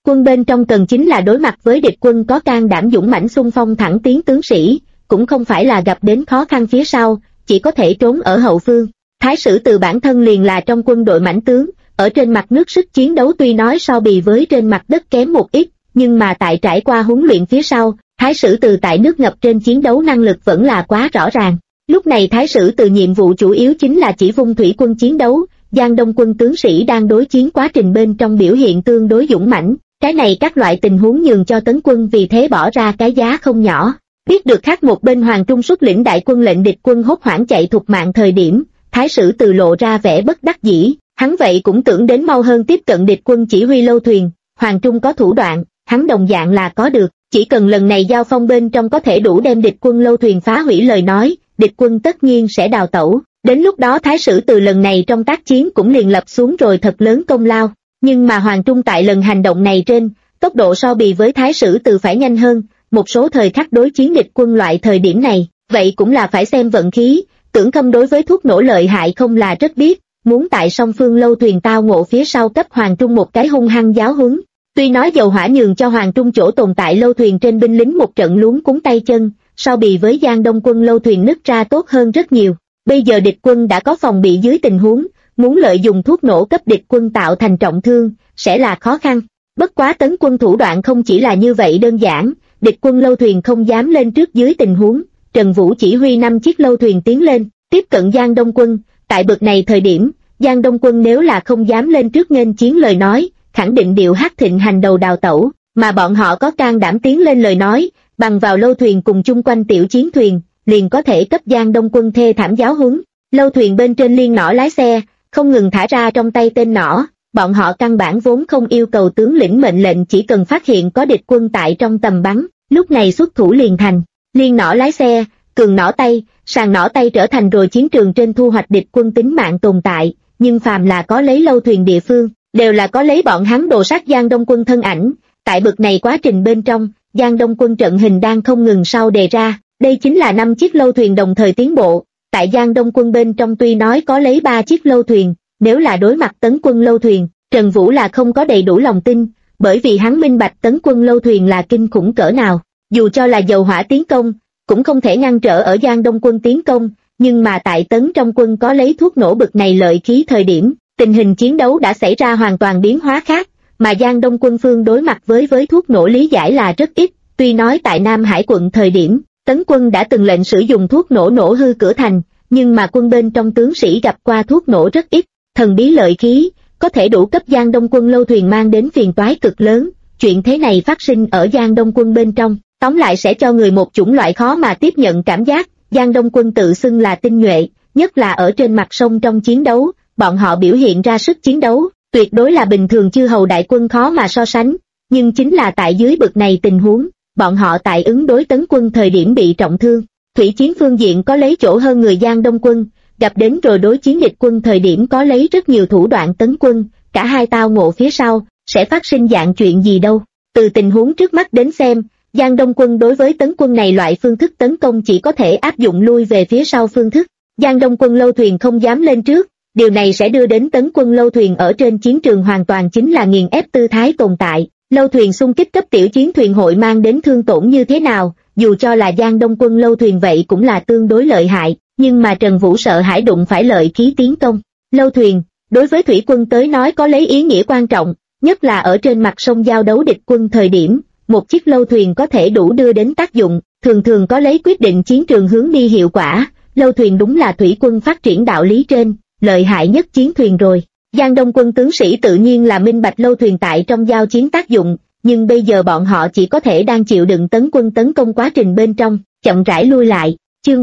quân bên trong cần chính là đối mặt với địch quân có can đảm dũng mãnh xung phong thẳng tiến tướng sĩ, cũng không phải là gặp đến khó khăn phía sau, chỉ có thể trốn ở hậu phương. Thái Sử Từ bản thân liền là trong quân đội mãnh tướng, ở trên mặt nước sức chiến đấu tuy nói so bì với trên mặt đất kém một ít, nhưng mà tại trải qua huấn luyện phía sau, Thái Sử Từ tại nước ngập trên chiến đấu năng lực vẫn là quá rõ ràng. Lúc này Thái Sử Từ nhiệm vụ chủ yếu chính là chỉ vung thủy quân chiến đấu, Giang Đông quân tướng sĩ đang đối chiến quá trình bên trong biểu hiện tương đối dũng mãnh, cái này các loại tình huống nhường cho Tấn quân vì thế bỏ ra cái giá không nhỏ. Biết được khác một bên Hoàng Trung xuất lĩnh đại quân lệnh địch quân hốt hoảng chạy thục mạng thời điểm, Thái Sử Từ lộ ra vẻ bất đắc dĩ, hắn vậy cũng tưởng đến mau hơn tiếp cận địch quân chỉ huy lâu thuyền, Hoàng Trung có thủ đoạn, hắn đồng dạng là có được, chỉ cần lần này giao phong bên trong có thể đủ đem địch quân lâu thuyền phá hủy lời nói, địch quân tất nhiên sẽ đào tẩu, đến lúc đó Thái Sử Từ lần này trong tác chiến cũng liền lập xuống rồi thật lớn công lao, nhưng mà Hoàng Trung tại lần hành động này trên, tốc độ so bì với Thái Sử Từ phải nhanh hơn, một số thời khắc đối chiến địch quân loại thời điểm này, vậy cũng là phải xem vận khí, Tưởng Khâm đối với thuốc nổ lợi hại không là rất biết, muốn tại song phương lâu thuyền tao ngộ phía sau cấp Hoàng Trung một cái hung hăng giáo huấn. Tuy nói dầu hỏa nhường cho Hoàng Trung chỗ tồn tại lâu thuyền trên binh lính một trận luống cuống tay chân, so bì với Giang Đông quân lâu thuyền nứt ra tốt hơn rất nhiều. Bây giờ địch quân đã có phòng bị dưới tình huống, muốn lợi dụng thuốc nổ cấp địch quân tạo thành trọng thương, sẽ là khó khăn. Bất quá Tấn quân thủ đoạn không chỉ là như vậy đơn giản, địch quân lâu thuyền không dám lên trước dưới tình huống, Trần Vũ chỉ huy 5 chiếc lâu thuyền tiến lên, tiếp cận Giang Đông quân, tại bực này thời điểm, Giang Đông quân nếu là không dám lên trước nghênh chiến lời nói, khẳng định điệu Hắc Thịnh hành đầu đào tẩu, mà bọn họ có can đảm tiến lên lời nói, bằng vào lâu thuyền cùng chung quanh tiểu chiến thuyền, liền có thể cấp Giang Đông quân thê thảm giáo huấn. Lâu thuyền bên trên liên nỏ lái xe, không ngừng thả ra trong tay tên nỏ, bọn họ căn bản vốn không yêu cầu tướng lĩnh mệnh lệnh, chỉ cần phát hiện có địch quân tại trong tầm bắn, lúc này xuất thủ liền thành. Liên nỏ lái xe, cường nỏ tay, sàng nỏ tay trở thành rồi chiến trường trên thu hoạch địch quân tính mạng tồn tại, nhưng phàm là có lấy lâu thuyền địa phương, đều là có lấy bọn hắn đồ sát Giang Đông quân thân ảnh. Tại bực này quá trình bên trong, Giang Đông quân trận hình đang không ngừng sau đề ra, đây chính là 5 chiếc lâu thuyền đồng thời tiến bộ. Tại Giang Đông quân bên trong tuy nói có lấy 3 chiếc lâu thuyền, nếu là đối mặt Tấn quân lâu thuyền, Trần Vũ là không có đầy đủ lòng tin, bởi vì hắn minh bạch Tấn quân lâu thuyền là kinh khủng cỡ nào. Dù cho là dầu hỏa tiến công, cũng không thể ngăn trở ở Giang Đông quân tiến công, nhưng mà tại Tấn trong quân có lấy thuốc nổ bực này lợi khí thời điểm, tình hình chiến đấu đã xảy ra hoàn toàn biến hóa khác, mà Giang Đông quân phương đối mặt với thuốc nổ lý giải là rất ít. Tuy nói tại Nam Hải quận thời điểm, Tấn quân đã từng lệnh sử dụng thuốc nổ nổ hư cửa thành, nhưng mà quân bên trong tướng sĩ gặp qua thuốc nổ rất ít, thần bí lợi khí, có thể đủ cấp Giang Đông quân lâu thuyền mang đến phiền toái cực lớn. Chuyện thế này phát sinh ở Giang Đông quân bên trong, tóm lại sẽ cho người một chủng loại khó mà tiếp nhận cảm giác. Giang Đông quân tự xưng là tinh nhuệ, nhất là ở trên mặt sông trong chiến đấu, bọn họ biểu hiện ra sức chiến đấu, tuyệt đối là bình thường chư hầu đại quân khó mà so sánh, nhưng chính là tại dưới bực này tình huống, bọn họ tại ứng đối Tấn quân thời điểm bị trọng thương. Thủy chiến phương diện có lấy chỗ hơn người Giang Đông quân, gặp đến rồi đối chiến địch quân thời điểm có lấy rất nhiều thủ đoạn Tấn quân, cả hai tao ngộ phía sau, sẽ phát sinh dạng chuyện gì đâu. Từ tình huống trước mắt đến xem, Giang Đông quân đối với Tấn quân này loại phương thức tấn công chỉ có thể áp dụng lui về phía sau phương thức. Giang Đông quân lâu thuyền không dám lên trước, điều này sẽ đưa đến Tấn quân lâu thuyền ở trên chiến trường hoàn toàn chính là nghiền ép tư thái tồn tại. Lâu thuyền xung kích cấp tiểu chiến thuyền hội mang đến thương tổn như thế nào, dù cho là Giang Đông quân lâu thuyền vậy cũng là tương đối lợi hại, nhưng mà Trần Vũ sợ hãi đụng phải lợi khí tiến công. Lâu thuyền, đối với thủy quân tới nói có lấy ý nghĩa quan trọng, nhất là ở trên mặt sông giao đấu địch quân thời điểm, một chiếc lâu thuyền có thể đủ đưa đến tác dụng, thường thường có lấy quyết định chiến trường hướng đi hiệu quả. Lâu thuyền đúng là thủy quân phát triển đạo lý trên, lợi hại nhất chiến thuyền rồi. Giang Đông quân tướng sĩ tự nhiên là minh bạch lâu thuyền tại trong giao chiến tác dụng, nhưng bây giờ bọn họ chỉ có thể đang chịu đựng Tấn quân tấn công quá trình bên trong, chậm rãi lui lại. Chương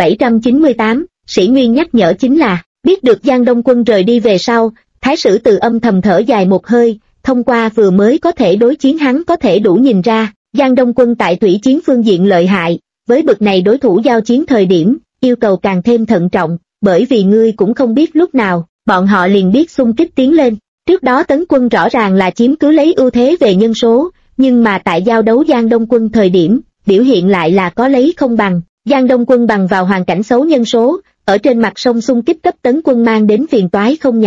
3798, Sĩ Nguyên nhắc nhở chính là, biết được Giang Đông quân rời đi về sau, Thái Sử Từ âm thầm thở dài một hơi, thông qua vừa mới có thể đối chiến hắn có thể đủ nhìn ra, Giang Đông quân tại thủy chiến phương diện lợi hại, với bực này đối thủ giao chiến thời điểm, yêu cầu càng thêm thận trọng, bởi vì ngươi cũng không biết lúc nào, bọn họ liền biết xung kích tiến lên. Trước đó Tấn quân rõ ràng là chiếm cứ lấy ưu thế về nhân số, nhưng mà tại giao đấu Giang Đông quân thời điểm, biểu hiện lại là có lấy không bằng. Giang Đông quân bằng vào hoàn cảnh xấu nhân số, ở trên mặt sông xung kích cấp Tấn quân mang đến phiền toái không nhỏ,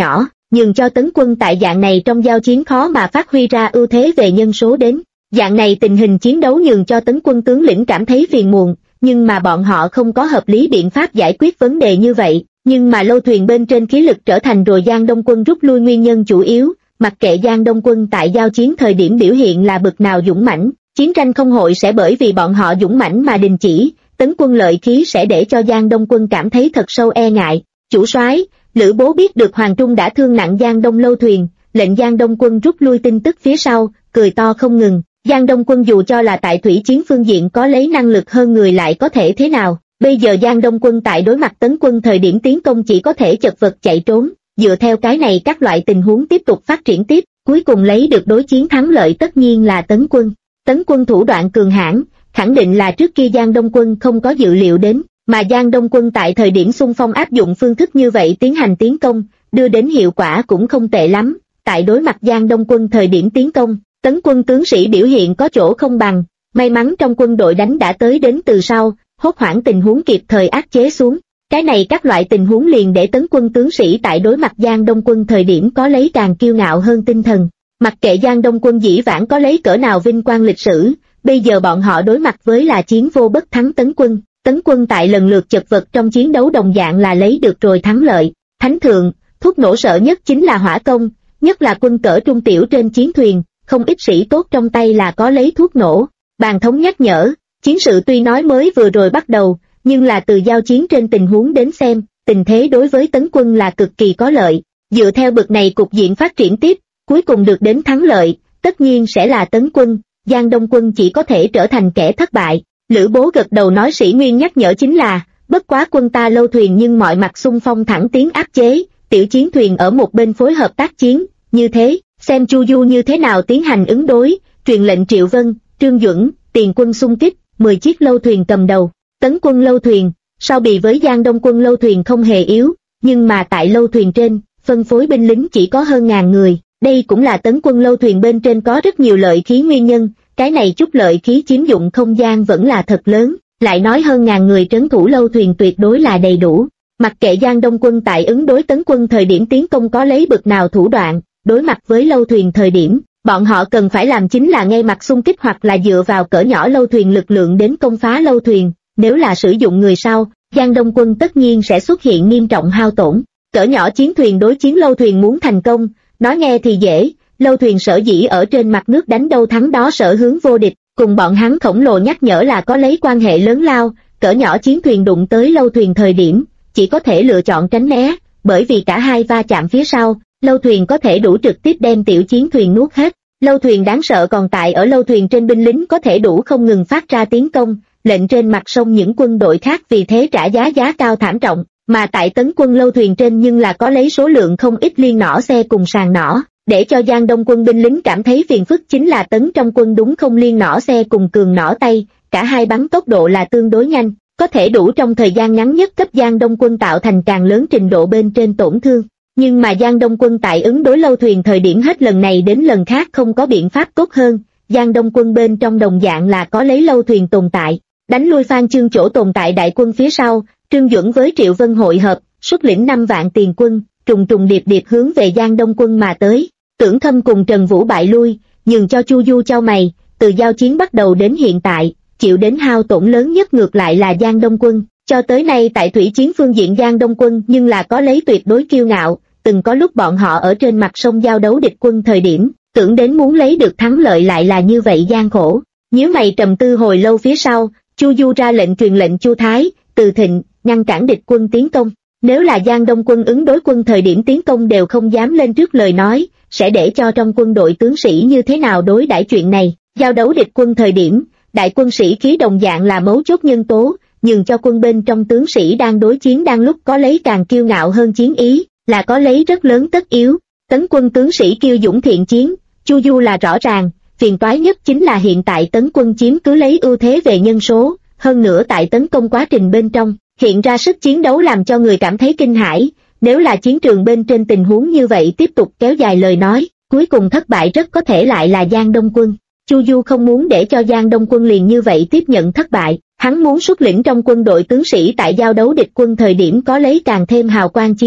nhường cho Tấn quân tại dạng này trong giao chiến khó mà phát huy ra ưu thế về nhân số đến. Dạng này tình hình chiến đấu nhường cho Tấn quân tướng lĩnh cảm thấy phiền muộn, nhưng mà bọn họ không có hợp lý biện pháp giải quyết vấn đề như vậy. Nhưng mà lâu thuyền bên trên khí lực trở thành rồi Giang Đông quân rút lui nguyên nhân chủ yếu, mặc kệ Giang Đông quân tại giao chiến thời điểm biểu hiện là bực nào dũng mãnh, chiến tranh không hội sẽ bởi vì bọn họ dũng mãnh mà đình chỉ, Tấn quân lợi khí sẽ để cho Giang Đông quân cảm thấy thật sâu e ngại. Chủ soái, Lữ Bố biết được Hoàng Trung đã thương nặng Giang Đông lâu thuyền, lệnh Giang Đông quân rút lui tin tức phía sau, cười to không ngừng. Giang Đông quân dù cho là tại thủy chiến phương diện có lấy năng lực hơn người lại có thể thế nào, bây giờ Giang Đông quân tại đối mặt Tấn quân thời điểm tiến công chỉ có thể chật vật chạy trốn, dựa theo cái này các loại tình huống tiếp tục phát triển tiếp, cuối cùng lấy được đối chiến thắng lợi tất nhiên là Tấn quân. Tấn quân thủ đoạn cường hãn, khẳng định là trước kia Giang Đông quân không có dự liệu đến, mà Giang Đông quân tại thời điểm xung phong áp dụng phương thức như vậy tiến hành tiến công, đưa đến hiệu quả cũng không tệ lắm. Tại đối mặt Giang Đông quân thời điểm tiến công, Tấn quân tướng sĩ biểu hiện có chỗ không bằng, may mắn trong quân đội đánh đã tới đến từ sau, hốt hoảng tình huống kịp thời áp chế xuống. Cái này các loại tình huống liền để Tấn quân tướng sĩ tại đối mặt Giang Đông quân thời điểm có lấy càng kiêu ngạo hơn tinh thần. Mặc kệ Giang Đông quân dĩ vãng có lấy cỡ nào vinh quang lịch sử, bây giờ bọn họ đối mặt với là chiến vô bất thắng Tấn quân. Tấn quân tại lần lượt chật vật trong chiến đấu đồng dạng là lấy được rồi thắng lợi. Thánh thượng, thuốc nổ sợ nhất chính là hỏa công, nhất là quân cỡ trung tiểu trên chiến thuyền, không ít sĩ tốt trong tay là có lấy thuốc nổ. Bàn thống nhắc nhở, chiến sự tuy nói mới vừa rồi bắt đầu, nhưng là từ giao chiến trên tình huống đến xem, tình thế đối với Tấn quân là cực kỳ có lợi. Dựa theo bực này cục diện phát triển tiếp, cuối cùng được đến thắng lợi, tất nhiên sẽ là Tấn quân, Giang Đông quân chỉ có thể trở thành kẻ thất bại. Lữ Bố gật đầu nói sĩ nguyên nhắc nhở chính là, bất quá quân ta lâu thuyền nhưng mọi mặt xung phong thẳng tiến áp chế, tiểu chiến thuyền ở một bên phối hợp tác chiến, như thế, xem Chu Du như thế nào tiến hành ứng đối, truyền lệnh Triệu Vân, Trương Duẩn, tiền quân xung kích, 10 chiếc lâu thuyền cầm đầu. Tấn quân lâu thuyền, so bì với Giang Đông quân lâu thuyền không hề yếu, nhưng mà tại lâu thuyền trên, phân phối binh lính chỉ có hơn 1000 người, đây cũng là Tấn quân lâu thuyền bên trên có rất nhiều lợi khí nguyên nhân, cái này chút lợi khí chiếm dụng không gian vẫn là thật lớn, lại nói hơn 1000 người trấn thủ lâu thuyền tuyệt đối là đầy đủ. Mặc kệ Giang Đông quân tại ứng đối Tấn quân thời điểm tiến công có lấy bực nào thủ đoạn, đối mặt với lâu thuyền thời điểm, bọn họ cần phải làm chính là ngay mặt xung kích hoặc là dựa vào cỡ nhỏ lâu thuyền lực lượng đến công phá lâu thuyền. Nếu là sử dụng người sau, Giang Đông quân tất nhiên sẽ xuất hiện nghiêm trọng hao tổn. Cỡ nhỏ chiến thuyền đối chiến lâu thuyền muốn thành công, nói nghe thì dễ, lâu thuyền sở dĩ ở trên mặt nước đánh đâu thắng đó sở hướng vô địch, cùng bọn hắn khổng lồ nhắc nhở là có lấy quan hệ lớn lao, cỡ nhỏ chiến thuyền đụng tới lâu thuyền thời điểm, chỉ có thể lựa chọn tránh né, bởi vì cả hai va chạm phía sau, lâu thuyền có thể đủ trực tiếp đem tiểu chiến thuyền nuốt hết. Lâu thuyền đáng sợ còn tại ở lâu thuyền trên binh lính có thể đủ không ngừng phát ra tiến công, lệnh trên mặt sông những quân đội khác vì thế trả giá cao thảm trọng, mà tại Tấn quân lâu thuyền trên nhưng là có lấy số lượng không ít liên nỏ xe cùng sàn nỏ, để cho Giang Đông quân binh lính cảm thấy phiền phức chính là Tấn trong quân đúng không liên nỏ xe cùng cường nỏ tay, cả hai bắn tốc độ là tương đối nhanh, có thể đủ trong thời gian ngắn nhất cấp Giang Đông quân tạo thành càng lớn trình độ bên trên tổn thương. Nhưng mà Giang Đông quân tại ứng đối lâu thuyền thời điểm hết lần này đến lần khác không có biện pháp tốt hơn, Giang Đông quân bên trong đồng dạng là có lấy lâu thuyền tồn tại, đánh lui Phan Chương chỗ tồn tại đại quân phía sau, Trương Duẩn với Triệu Vân hội hợp, xuất lĩnh 5 vạn tiền quân, trùng trùng điệp điệp hướng về Giang Đông quân mà tới. Tưởng Thâm cùng Trần Vũ bại lui, nhường cho Chu Du chau mày, từ giao chiến bắt đầu đến hiện tại, chịu đến hao tổn lớn nhất ngược lại là Giang Đông quân. Cho tới nay tại thủy chiến phương diện Giang Đông quân nhưng là có lấy tuyệt đối kiêu ngạo, từng có lúc bọn họ ở trên mặt sông giao đấu địch quân thời điểm, tưởng đến muốn lấy được thắng lợi lại là như vậy gian khổ. Nhíu mày trầm tư hồi lâu phía sau, Chu Du ra lệnh truyền lệnh Chu Thái, Từ Thịnh, ngăn cản địch quân tiến công. Nếu là Giang Đông quân ứng đối quân thời điểm tiến công đều không dám lên trước lời nói, sẽ để cho trong quân đội tướng sĩ như thế nào đối đãi chuyện này. Giao đấu địch quân thời điểm, đại quân sĩ khí đồng dạng là mấu chốt nhân tố, nhường cho quân bên trong tướng sĩ đang đối chiến đang lúc có lấy càng kiêu ngạo hơn chiến ý, là có lấy rất lớn tất yếu. Tấn quân tướng sĩ kiêu dũng thiện chiến, Chu Du là rõ ràng, phiền toái nhất chính là hiện tại Tấn quân chiếm cứ lấy ưu thế về nhân số, hơn nữa tại tấn công quá trình bên trong, hiện ra sức chiến đấu làm cho người cảm thấy kinh hãi, nếu là chiến trường bên trên tình huống như vậy tiếp tục kéo dài lời nói, cuối cùng thất bại rất có thể lại là Giang Đông quân. Chu Du không muốn để cho Giang Đông quân liền như vậy tiếp nhận thất bại, hắn muốn xuất lĩnh trong quân đội tướng sĩ tại giao đấu địch quân thời điểm có lấy càng thêm hào quang chiến tích,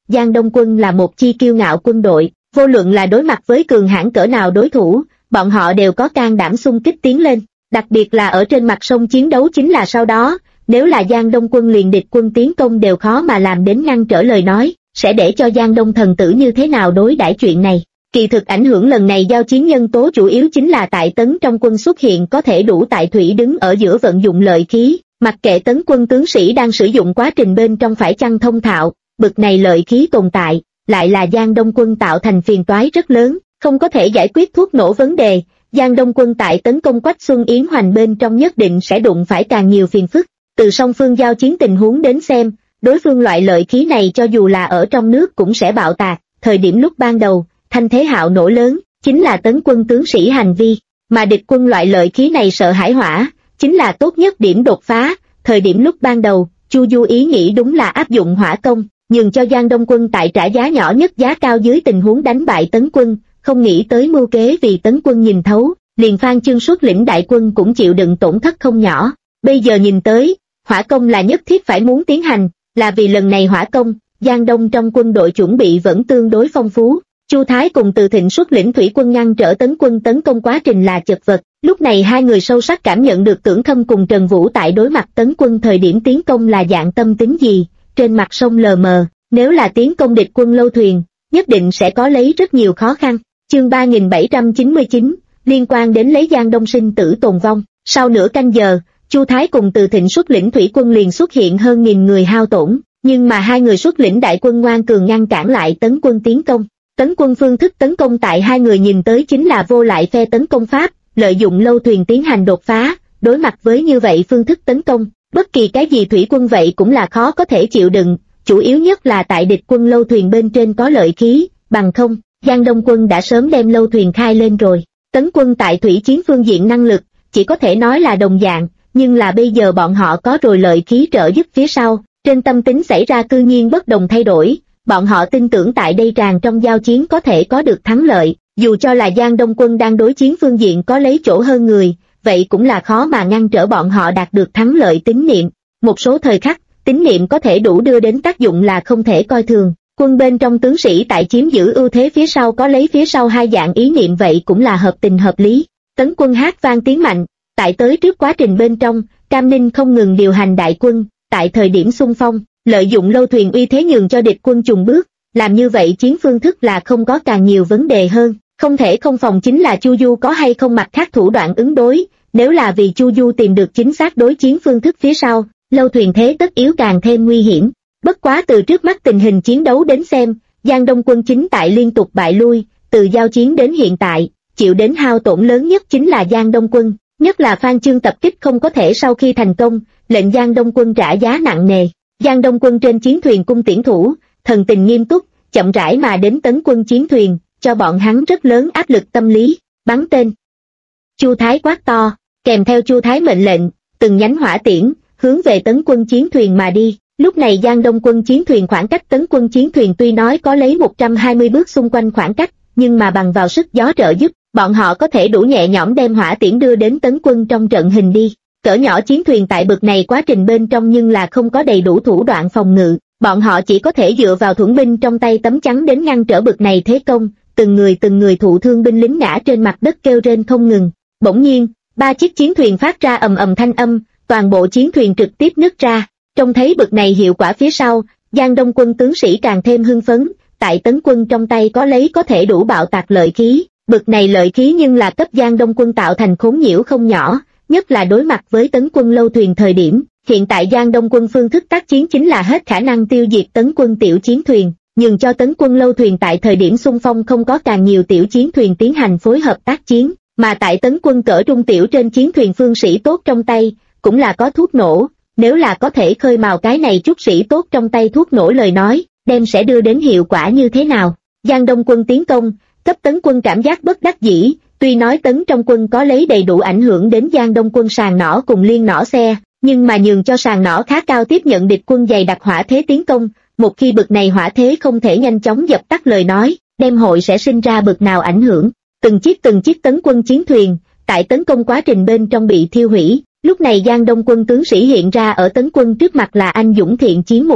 Giang Đông quân là một chi kiêu ngạo quân đội, vô luận là đối mặt với cường hãn cỡ nào đối thủ, bọn họ đều có can đảm xung kích tiến lên, đặc biệt là ở trên mặt sông chiến đấu chính là sau đó, nếu là Giang Đông quân liền địch quân tiến công đều khó mà làm đến ngăn trở lời nói, sẽ để cho Giang Đông thần tử như thế nào đối đãi chuyện này. Kỳ thực ảnh hưởng lần này giao chiến nhân tố chủ yếu chính là tại Tấn trong quân xuất hiện có thể đủ tại thủy đứng ở giữa vận dụng lợi khí, mặc kệ Tấn quân tướng sĩ đang sử dụng quá trình bên trong phải chăng thông thạo, bực này lợi khí tồn tại, lại là Giang Đông quân tạo thành phiền toái rất lớn, không có thể giải quyết thuốc nổ vấn đề, Giang Đông quân tại tấn công Quách Xuân Yến Hoành bên trong nhất định sẽ đụng phải càng nhiều phiền phức. Từ song phương giao chiến tình huống đến xem, đối phương loại lợi khí này cho dù là ở trong nước cũng sẽ bạo tạc, thời điểm lúc ban đầu, thanh thế hạo nổ lớn, chính là Tấn quân tướng sĩ hành vi, mà địch quân loại lợi khí này sợ hãi hỏa, chính là tốt nhất điểm đột phá, thời điểm lúc ban đầu, Chu Du ý nghĩ đúng là áp dụng hỏa công, nhường cho Giang Đông quân tại trả giá nhỏ nhất giá cao dưới tình huống đánh bại Tấn quân, không nghĩ tới mưu kế vì Tấn quân nhìn thấu, liền Phan Chương xuất lĩnh đại quân cũng chịu đựng tổn thất không nhỏ, bây giờ nhìn tới, hỏa công là nhất thiết phải muốn tiến hành, là vì lần này hỏa công, Giang Đông trong quân đội chuẩn bị vẫn tương đối phong phú. Chu Thái cùng Từ Thịnh xuất lĩnh thủy quân ngăn trở Tấn quân tấn công quá trình là chật vật, lúc này hai người sâu sắc cảm nhận được Tưởng Khâm cùng Trần Vũ tại đối mặt Tấn quân thời điểm tiến công là dạng tâm tính gì, trên mặt sông lờ mờ, nếu là tiến công địch quân lâu thuyền, nhất định sẽ có lấy rất nhiều khó khăn. Chương 3799, liên quan đến lấy Giang Đông sinh tử tồn vong, sau nửa canh giờ, Chu Thái cùng Từ Thịnh xuất lĩnh thủy quân liền xuất hiện hơn 1000 người hao tổn, nhưng mà hai người xuất lĩnh đại quân ngoan cường ngăn cản lại Tấn quân tiến công. Tấn quân phương thức tấn công tại hai người nhìn tới chính là vô lại phe tấn công pháp, lợi dụng lâu thuyền tiến hành đột phá, đối mặt với như vậy phương thức tấn công, bất kỳ cái gì thủy quân vậy cũng là khó có thể chịu đựng, chủ yếu nhất là tại địch quân lâu thuyền bên trên có lợi khí, bằng không, Giang Đông quân đã sớm đem lâu thuyền khai lên rồi. Tấn quân tại thủy chiến phương diện năng lực, chỉ có thể nói là đồng dạng, nhưng là bây giờ bọn họ có rồi lợi khí trợ giúp phía sau, trên tâm tính xảy ra cư nhiên bất đồng thay đổi. Bọn họ tin tưởng tại đây tràn trong giao chiến có thể có được thắng lợi, dù cho là Giang Đông quân đang đối chiến phương diện có lấy chỗ hơn người, vậy cũng là khó mà ngăn trở bọn họ đạt được thắng lợi tín niệm. Một số thời khắc, tín niệm có thể đủ đưa đến tác dụng là không thể coi thường. Quân bên trong tướng sĩ tại chiếm giữ ưu thế phía sau có lấy phía sau hai dạng ý niệm vậy cũng là hợp tình hợp lý. Tấn quân hát vang tiếng mạnh, tại tới trước quá trình bên trong, Cam Ninh không ngừng điều hành đại quân, tại thời điểm xung phong. Lợi dụng lâu thuyền uy thế nhường cho địch quân chùng bước, làm như vậy chiến phương thức là không có càng nhiều vấn đề hơn, không thể không phòng chính là Chu Du có hay không mặt khác thủ đoạn ứng đối, nếu là vì Chu Du tìm được chính xác đối chiến phương thức phía sau, lâu thuyền thế tất yếu càng thêm nguy hiểm. Bất quá từ trước mắt tình hình chiến đấu đến xem, Giang Đông quân chính tại liên tục bại lui, từ giao chiến đến hiện tại, chịu đến hao tổn lớn nhất chính là Giang Đông quân, nhất là Phan Chương tập kích không có thể sau khi thành công, lệnh Giang Đông quân trả giá nặng nề. Giang Đông quân trên chiến thuyền cung tiễn thủ, thần tình nghiêm túc, chậm rãi mà đến Tấn quân chiến thuyền, cho bọn hắn rất lớn áp lực tâm lý, bắn tên. Chu Thái quát to, kèm theo Chu Thái mệnh lệnh, từng nhánh hỏa tiễn, hướng về Tấn quân chiến thuyền mà đi. Lúc này Giang Đông quân chiến thuyền khoảng cách Tấn quân chiến thuyền tuy nói có lấy 120 bước xung quanh khoảng cách, nhưng mà bằng vào sức gió trợ giúp, bọn họ có thể đủ nhẹ nhõm đem hỏa tiễn đưa đến Tấn quân trong trận hình đi. Cỡ nhỏ chiến thuyền tại bực này quá trình bên trong nhưng là không có đầy đủ thủ đoạn phòng ngự, bọn họ chỉ có thể dựa vào thuẫn binh trong tay tấm chắn đến ngăn trở bực này thế công, từng người thụ thương binh lính ngã trên mặt đất kêu rên không ngừng. Bỗng nhiên, 3 chiếc chiến thuyền phát ra ầm ầm thanh âm, toàn bộ chiến thuyền trực tiếp nứt ra. Trông thấy bực này hiệu quả phía sau, Giang Đông quân tướng sĩ càng thêm hưng phấn, tại Tấn quân trong tay có lấy có thể đủ bạo tạc lợi khí, bực này lợi khí nhưng là cấp Giang Đông quân tạo thành khốn nhiễu không nhỏ. Nhất là đối mặt với Tấn quân lâu thuyền thời điểm, hiện tại Giang Đông quân phương thức tác chiến chính là hết khả năng tiêu diệt Tấn quân tiểu chiến thuyền, nhường cho Tấn quân lâu thuyền tại thời điểm xung phong không có càng nhiều tiểu chiến thuyền tiến hành phối hợp tác chiến, mà tại Tấn quân cỡ trung tiểu trên chiến thuyền phương sĩ tốt trong tay, cũng là có thuốc nổ, nếu là có thể khơi mào cái này chút sĩ tốt trong tay thuốc nổ lời nói, đem sẽ đưa đến hiệu quả như thế nào. Giang Đông quân tiến công, cấp Tấn quân cảm giác bất đắc dĩ. Tuy nói Tấn trong quân có lấy đầy đủ ảnh hưởng đến Giang Đông quân sàng nỏ cùng liên nỏ xe, nhưng mà nhường cho sàng nỏ khá cao tiếp nhận địch quân dày đặc hỏa thế tiến công, một khi bực này hỏa thế không thể nhanh chóng dập tắt lời nói, đem hội sẽ sinh ra bực nào ảnh hưởng. Từng chiếc Tấn quân chiến thuyền, tại tấn công quá trình bên trong bị thiêu hủy, lúc này Giang Đông quân tướng sĩ hiện ra ở Tấn quân trước mặt là anh dũng thiện chiến một mặt,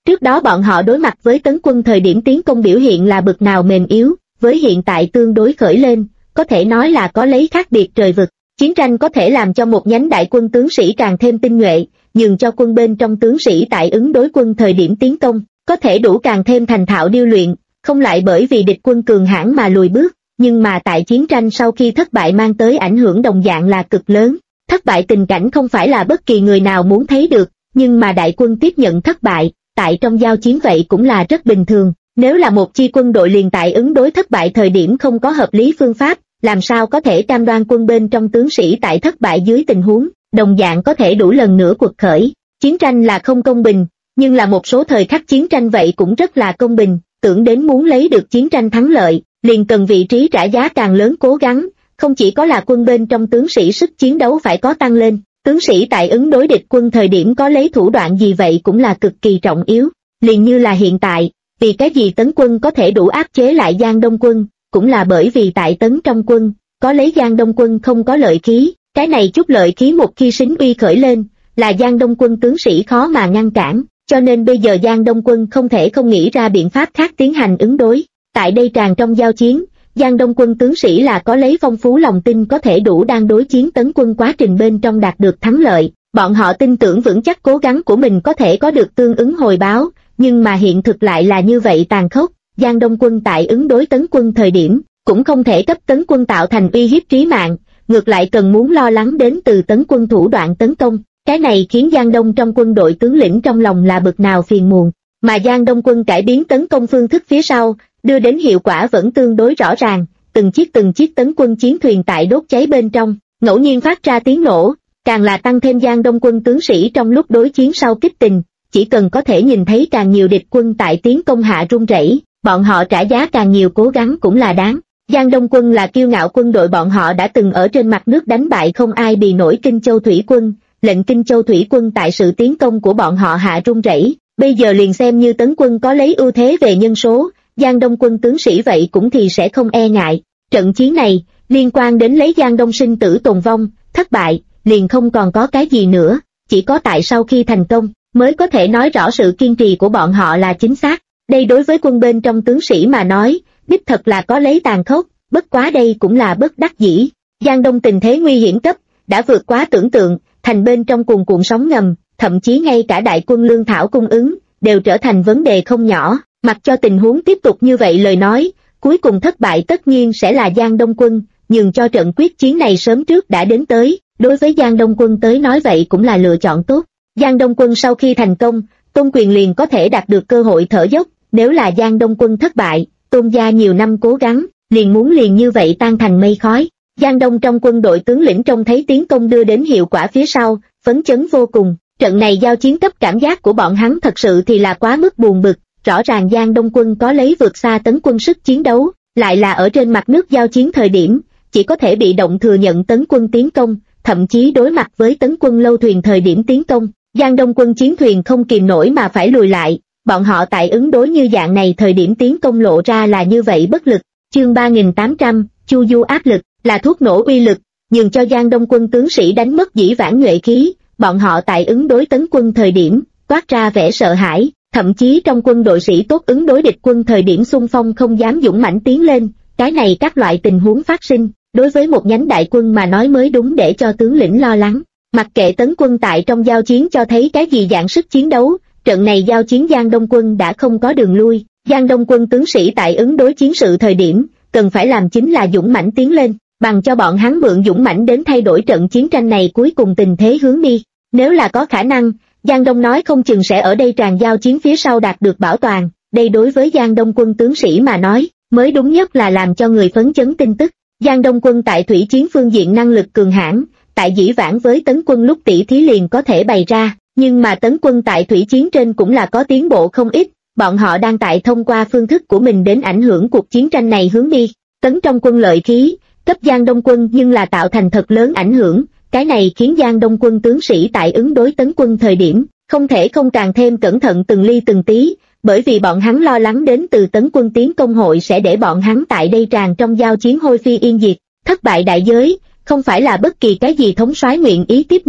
Trước đó bọn họ đối mặt với Tấn quân thời điểm tiến công biểu hiện là bực nào mềm yếu, với hiện tại tương đối khởi lên, có thể nói là có lấy khác biệt trời vực. Chiến tranh có thể làm cho một nhánh đại quân tướng sĩ càng thêm tinh nhuệ, nhường cho quân bên trong tướng sĩ tại ứng đối quân thời điểm tiến công, có thể đủ càng thêm thành thạo điêu luyện, không lại bởi vì địch quân cường hãn mà lùi bước, nhưng mà tại chiến tranh sau khi thất bại mang tới ảnh hưởng đồng dạng là cực lớn. Thất bại tình cảnh không phải là bất kỳ người nào muốn thấy được, nhưng mà đại quân tiếp nhận thất bại, tại trong giao chiến vậy cũng là rất bình thường. Nếu là một chi quân đội liền tại ứng đối thất bại thời điểm không có hợp lý phương pháp, làm sao có thể cam đoan quân bên trong tướng sĩ tại thất bại dưới tình huống, đồng dạng có thể đủ lần nữa quật khởi. Chiến tranh là không công bình, nhưng là một số thời khắc chiến tranh vậy cũng rất là công bình, tưởng đến muốn lấy được chiến tranh thắng lợi, liền cần vị trí trả giá càng lớn cố gắng, không chỉ có là quân bên trong tướng sĩ sức chiến đấu phải có tăng lên, tướng sĩ tại ứng đối địch quân thời điểm có lấy thủ đoạn gì vậy cũng là cực kỳ trọng yếu, liền như là hiện tại, vì cái gì Tấn quân có thể đủ áp chế lại Giang Đông quân, cũng là bởi vì tại Tấn trong quân, có lấy Giang Đông quân không có lợi khí, cái này chút lợi khí một khi sính uy khởi lên, là Giang Đông quân tướng sĩ khó mà ngăn cản, cho nên bây giờ Giang Đông quân không thể không nghĩ ra biện pháp khác tiến hành ứng đối. Tại đây tràn trong giao chiến, Giang Đông quân tướng sĩ là có lấy phong phú lòng tin có thể đủ đang đối chiến Tấn quân quá trình bên trong đạt được thắng lợi, bọn họ tin tưởng vững chắc cố gắng của mình có thể có được tương ứng hồi báo, nhưng mà hiện thực lại là như vậy tàn khốc. Giang Đông quân tại ứng đối Tấn quân thời điểm, cũng không thể cấp Tấn quân tạo thành uy hiếp trí mạng, ngược lại cần muốn lo lắng đến từ Tấn quân thủ đoạn tấn công, cái này khiến Giang Đông trong quân đội tướng lĩnh trong lòng là bực nào phiền muộn, mà Giang Đông quân cải biến tấn công phương thức phía sau, đưa đến hiệu quả vẫn tương đối rõ ràng, từng chiếc Tấn quân chiến thuyền tại đốt cháy bên trong, ngẫu nhiên phát ra tiếng nổ, càng là tăng thêm Giang Đông quân tướng sĩ trong lúc đối chiến sau kích tình, chỉ cần có thể nhìn thấy càng nhiều địch quân tại tiến công hạ run rẩy, bọn họ trả giá càng nhiều cố gắng cũng là đáng. Giang Đông quân là kiêu ngạo quân đội, bọn họ đã từng ở trên mặt nước đánh bại không ai bì nổi Kinh Châu Thủy quân, lệnh Kinh Châu Thủy quân tại sự tiến công của bọn họ hạ run rẩy, bây giờ liền xem như Tấn quân có lấy ưu thế về nhân số, Giang Đông quân tướng sĩ vậy cũng thì sẽ không e ngại. Trận chiến này, liên quan đến lấy Giang Đông sinh tử tồn vong, thất bại, liền không còn có cái gì nữa, chỉ có tại sau khi thành công, mới có thể nói rõ sự kiên trì của bọn họ là chính xác. Đây đối với quân bên trong tướng sĩ mà nói, đích thật là có lấy tàn khốc, bất quá đây cũng là bất đắc dĩ. Giang Đông tình thế nguy hiểm cấp, đã vượt quá tưởng tượng, thành bên trong cuồn cuộn sóng ngầm, thậm chí ngay cả đại quân lương thảo cung ứng, đều trở thành vấn đề không nhỏ. Mặc cho tình huống tiếp tục như vậy lời nói, cuối cùng thất bại tất nhiên sẽ là Giang Đông quân, nhưng cho trận quyết chiến này sớm trước đã đến tới, đối với Giang Đông quân tới nói vậy cũng là lựa chọn tốt. Giang Đông quân sau khi thành công, Tôn Quyền liền có thể đạt được cơ hội thở dốc, nếu là Giang Đông quân thất bại, Tôn gia nhiều năm cố gắng, liền như vậy tan thành mây khói. Giang Đông trong quân đội tướng lĩnh trông thấy tiến công đưa đến hiệu quả phía sau, phấn chấn vô cùng, trận này giao chiến cấp cảm giác của bọn hắn thật sự thì là quá mức buồn bực, rõ ràng Giang Đông quân có lấy vượt xa Tấn quân sức chiến đấu, lại là ở trên mặt nước giao chiến thời điểm, chỉ có thể bị động thừa nhận Tấn quân tiến công, thậm chí đối mặt với Tấn quân lâu thuyền thời điểm tiến công, Giang Đông quân chiến thuyền không kìm nổi mà phải lùi lại, bọn họ tại ứng đối như dạng này thời điểm tiến công lộ ra là như vậy bất lực. Chương 3800, Chu Du áp lực, là thuốc nổ uy lực, nhường cho Giang Đông quân tướng sĩ đánh mất dĩ vãng nhuệ khí, bọn họ tại ứng đối Tấn quân thời điểm, toát ra vẻ sợ hãi, thậm chí trong quân đội sĩ tốt ứng đối địch quân thời điểm xung phong không dám dũng mãnh tiến lên, cái này các loại tình huống phát sinh, đối với một nhánh đại quân mà nói mới đúng để cho tướng lĩnh lo lắng. Mặc kệ Tấn quân tại trong giao chiến cho thấy cái gì dạng sức chiến đấu, trận này giao chiến Giang Đông quân đã không có đường lui, Giang Đông quân tướng sĩ tại ứng đối chiến sự thời điểm, cần phải làm chính là dũng mãnh tiến lên, bằng cho bọn hắn mượn dũng mãnh đến thay đổi trận chiến tranh này cuối cùng tình thế hướng đi. Nếu là có khả năng, Giang Đông nói không chừng sẽ ở đây tràn giao chiến phía sau đạt được bảo toàn, đây đối với Giang Đông quân tướng sĩ mà nói, mới đúng nhất là làm cho người phấn chấn tin tức. Giang Đông quân tại thủy chiến phương diện năng lực cường hãn, tại dĩ vãng với Tấn quân lúc tỷ thí liền có thể bày ra, nhưng mà Tấn quân tại thủy chiến trên cũng là có tiến bộ không ít, bọn họ đang tại thông qua phương thức của mình đến ảnh hưởng cuộc chiến tranh này hướng đi. Tấn trong quân lợi khí, cấp Giang Đông quân nhưng là tạo thành thật lớn ảnh hưởng, cái này khiến Giang Đông quân tướng sĩ tại ứng đối Tấn quân thời điểm, không thể không càng thêm cẩn thận từng ly từng tí, bởi vì bọn hắn lo lắng đến từ Tấn quân tiến công hội sẽ để bọn hắn tại đây tràn trong giao chiến hôi phi yên diệt, thất bại đại giới, không phải là bất kỳ cái gì thống soái nguyện ý tiếp nhận,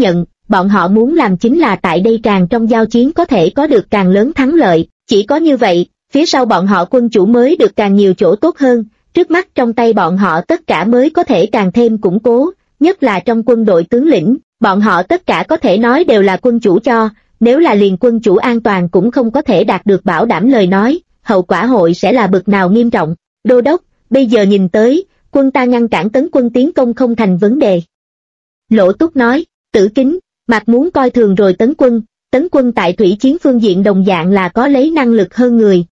bọn họ muốn làm chính là tại đây càng trong giao chiến có thể có được càng lớn thắng lợi, chỉ có như vậy, phía sau bọn họ quân chủ mới được càng nhiều chỗ tốt hơn, trước mắt trong tay bọn họ tất cả mới có thể càng thêm củng cố, nhất là trong quân đội tướng lĩnh, bọn họ tất cả có thể nói đều là quân chủ cho, nếu là liền quân chủ an toàn cũng không có thể đạt được bảo đảm lời nói, hậu quả hội sẽ là bực nào nghiêm trọng. Đô đốc, bây giờ nhìn tới, quân ta ngăn cản Tấn quân tiến công không thành vấn đề. Lỗ Túc nói, Tử Kính, mặt muốn coi thường rồi Tấn quân tại thủy chiến phương diện đồng dạng là có lấy năng lực hơn người,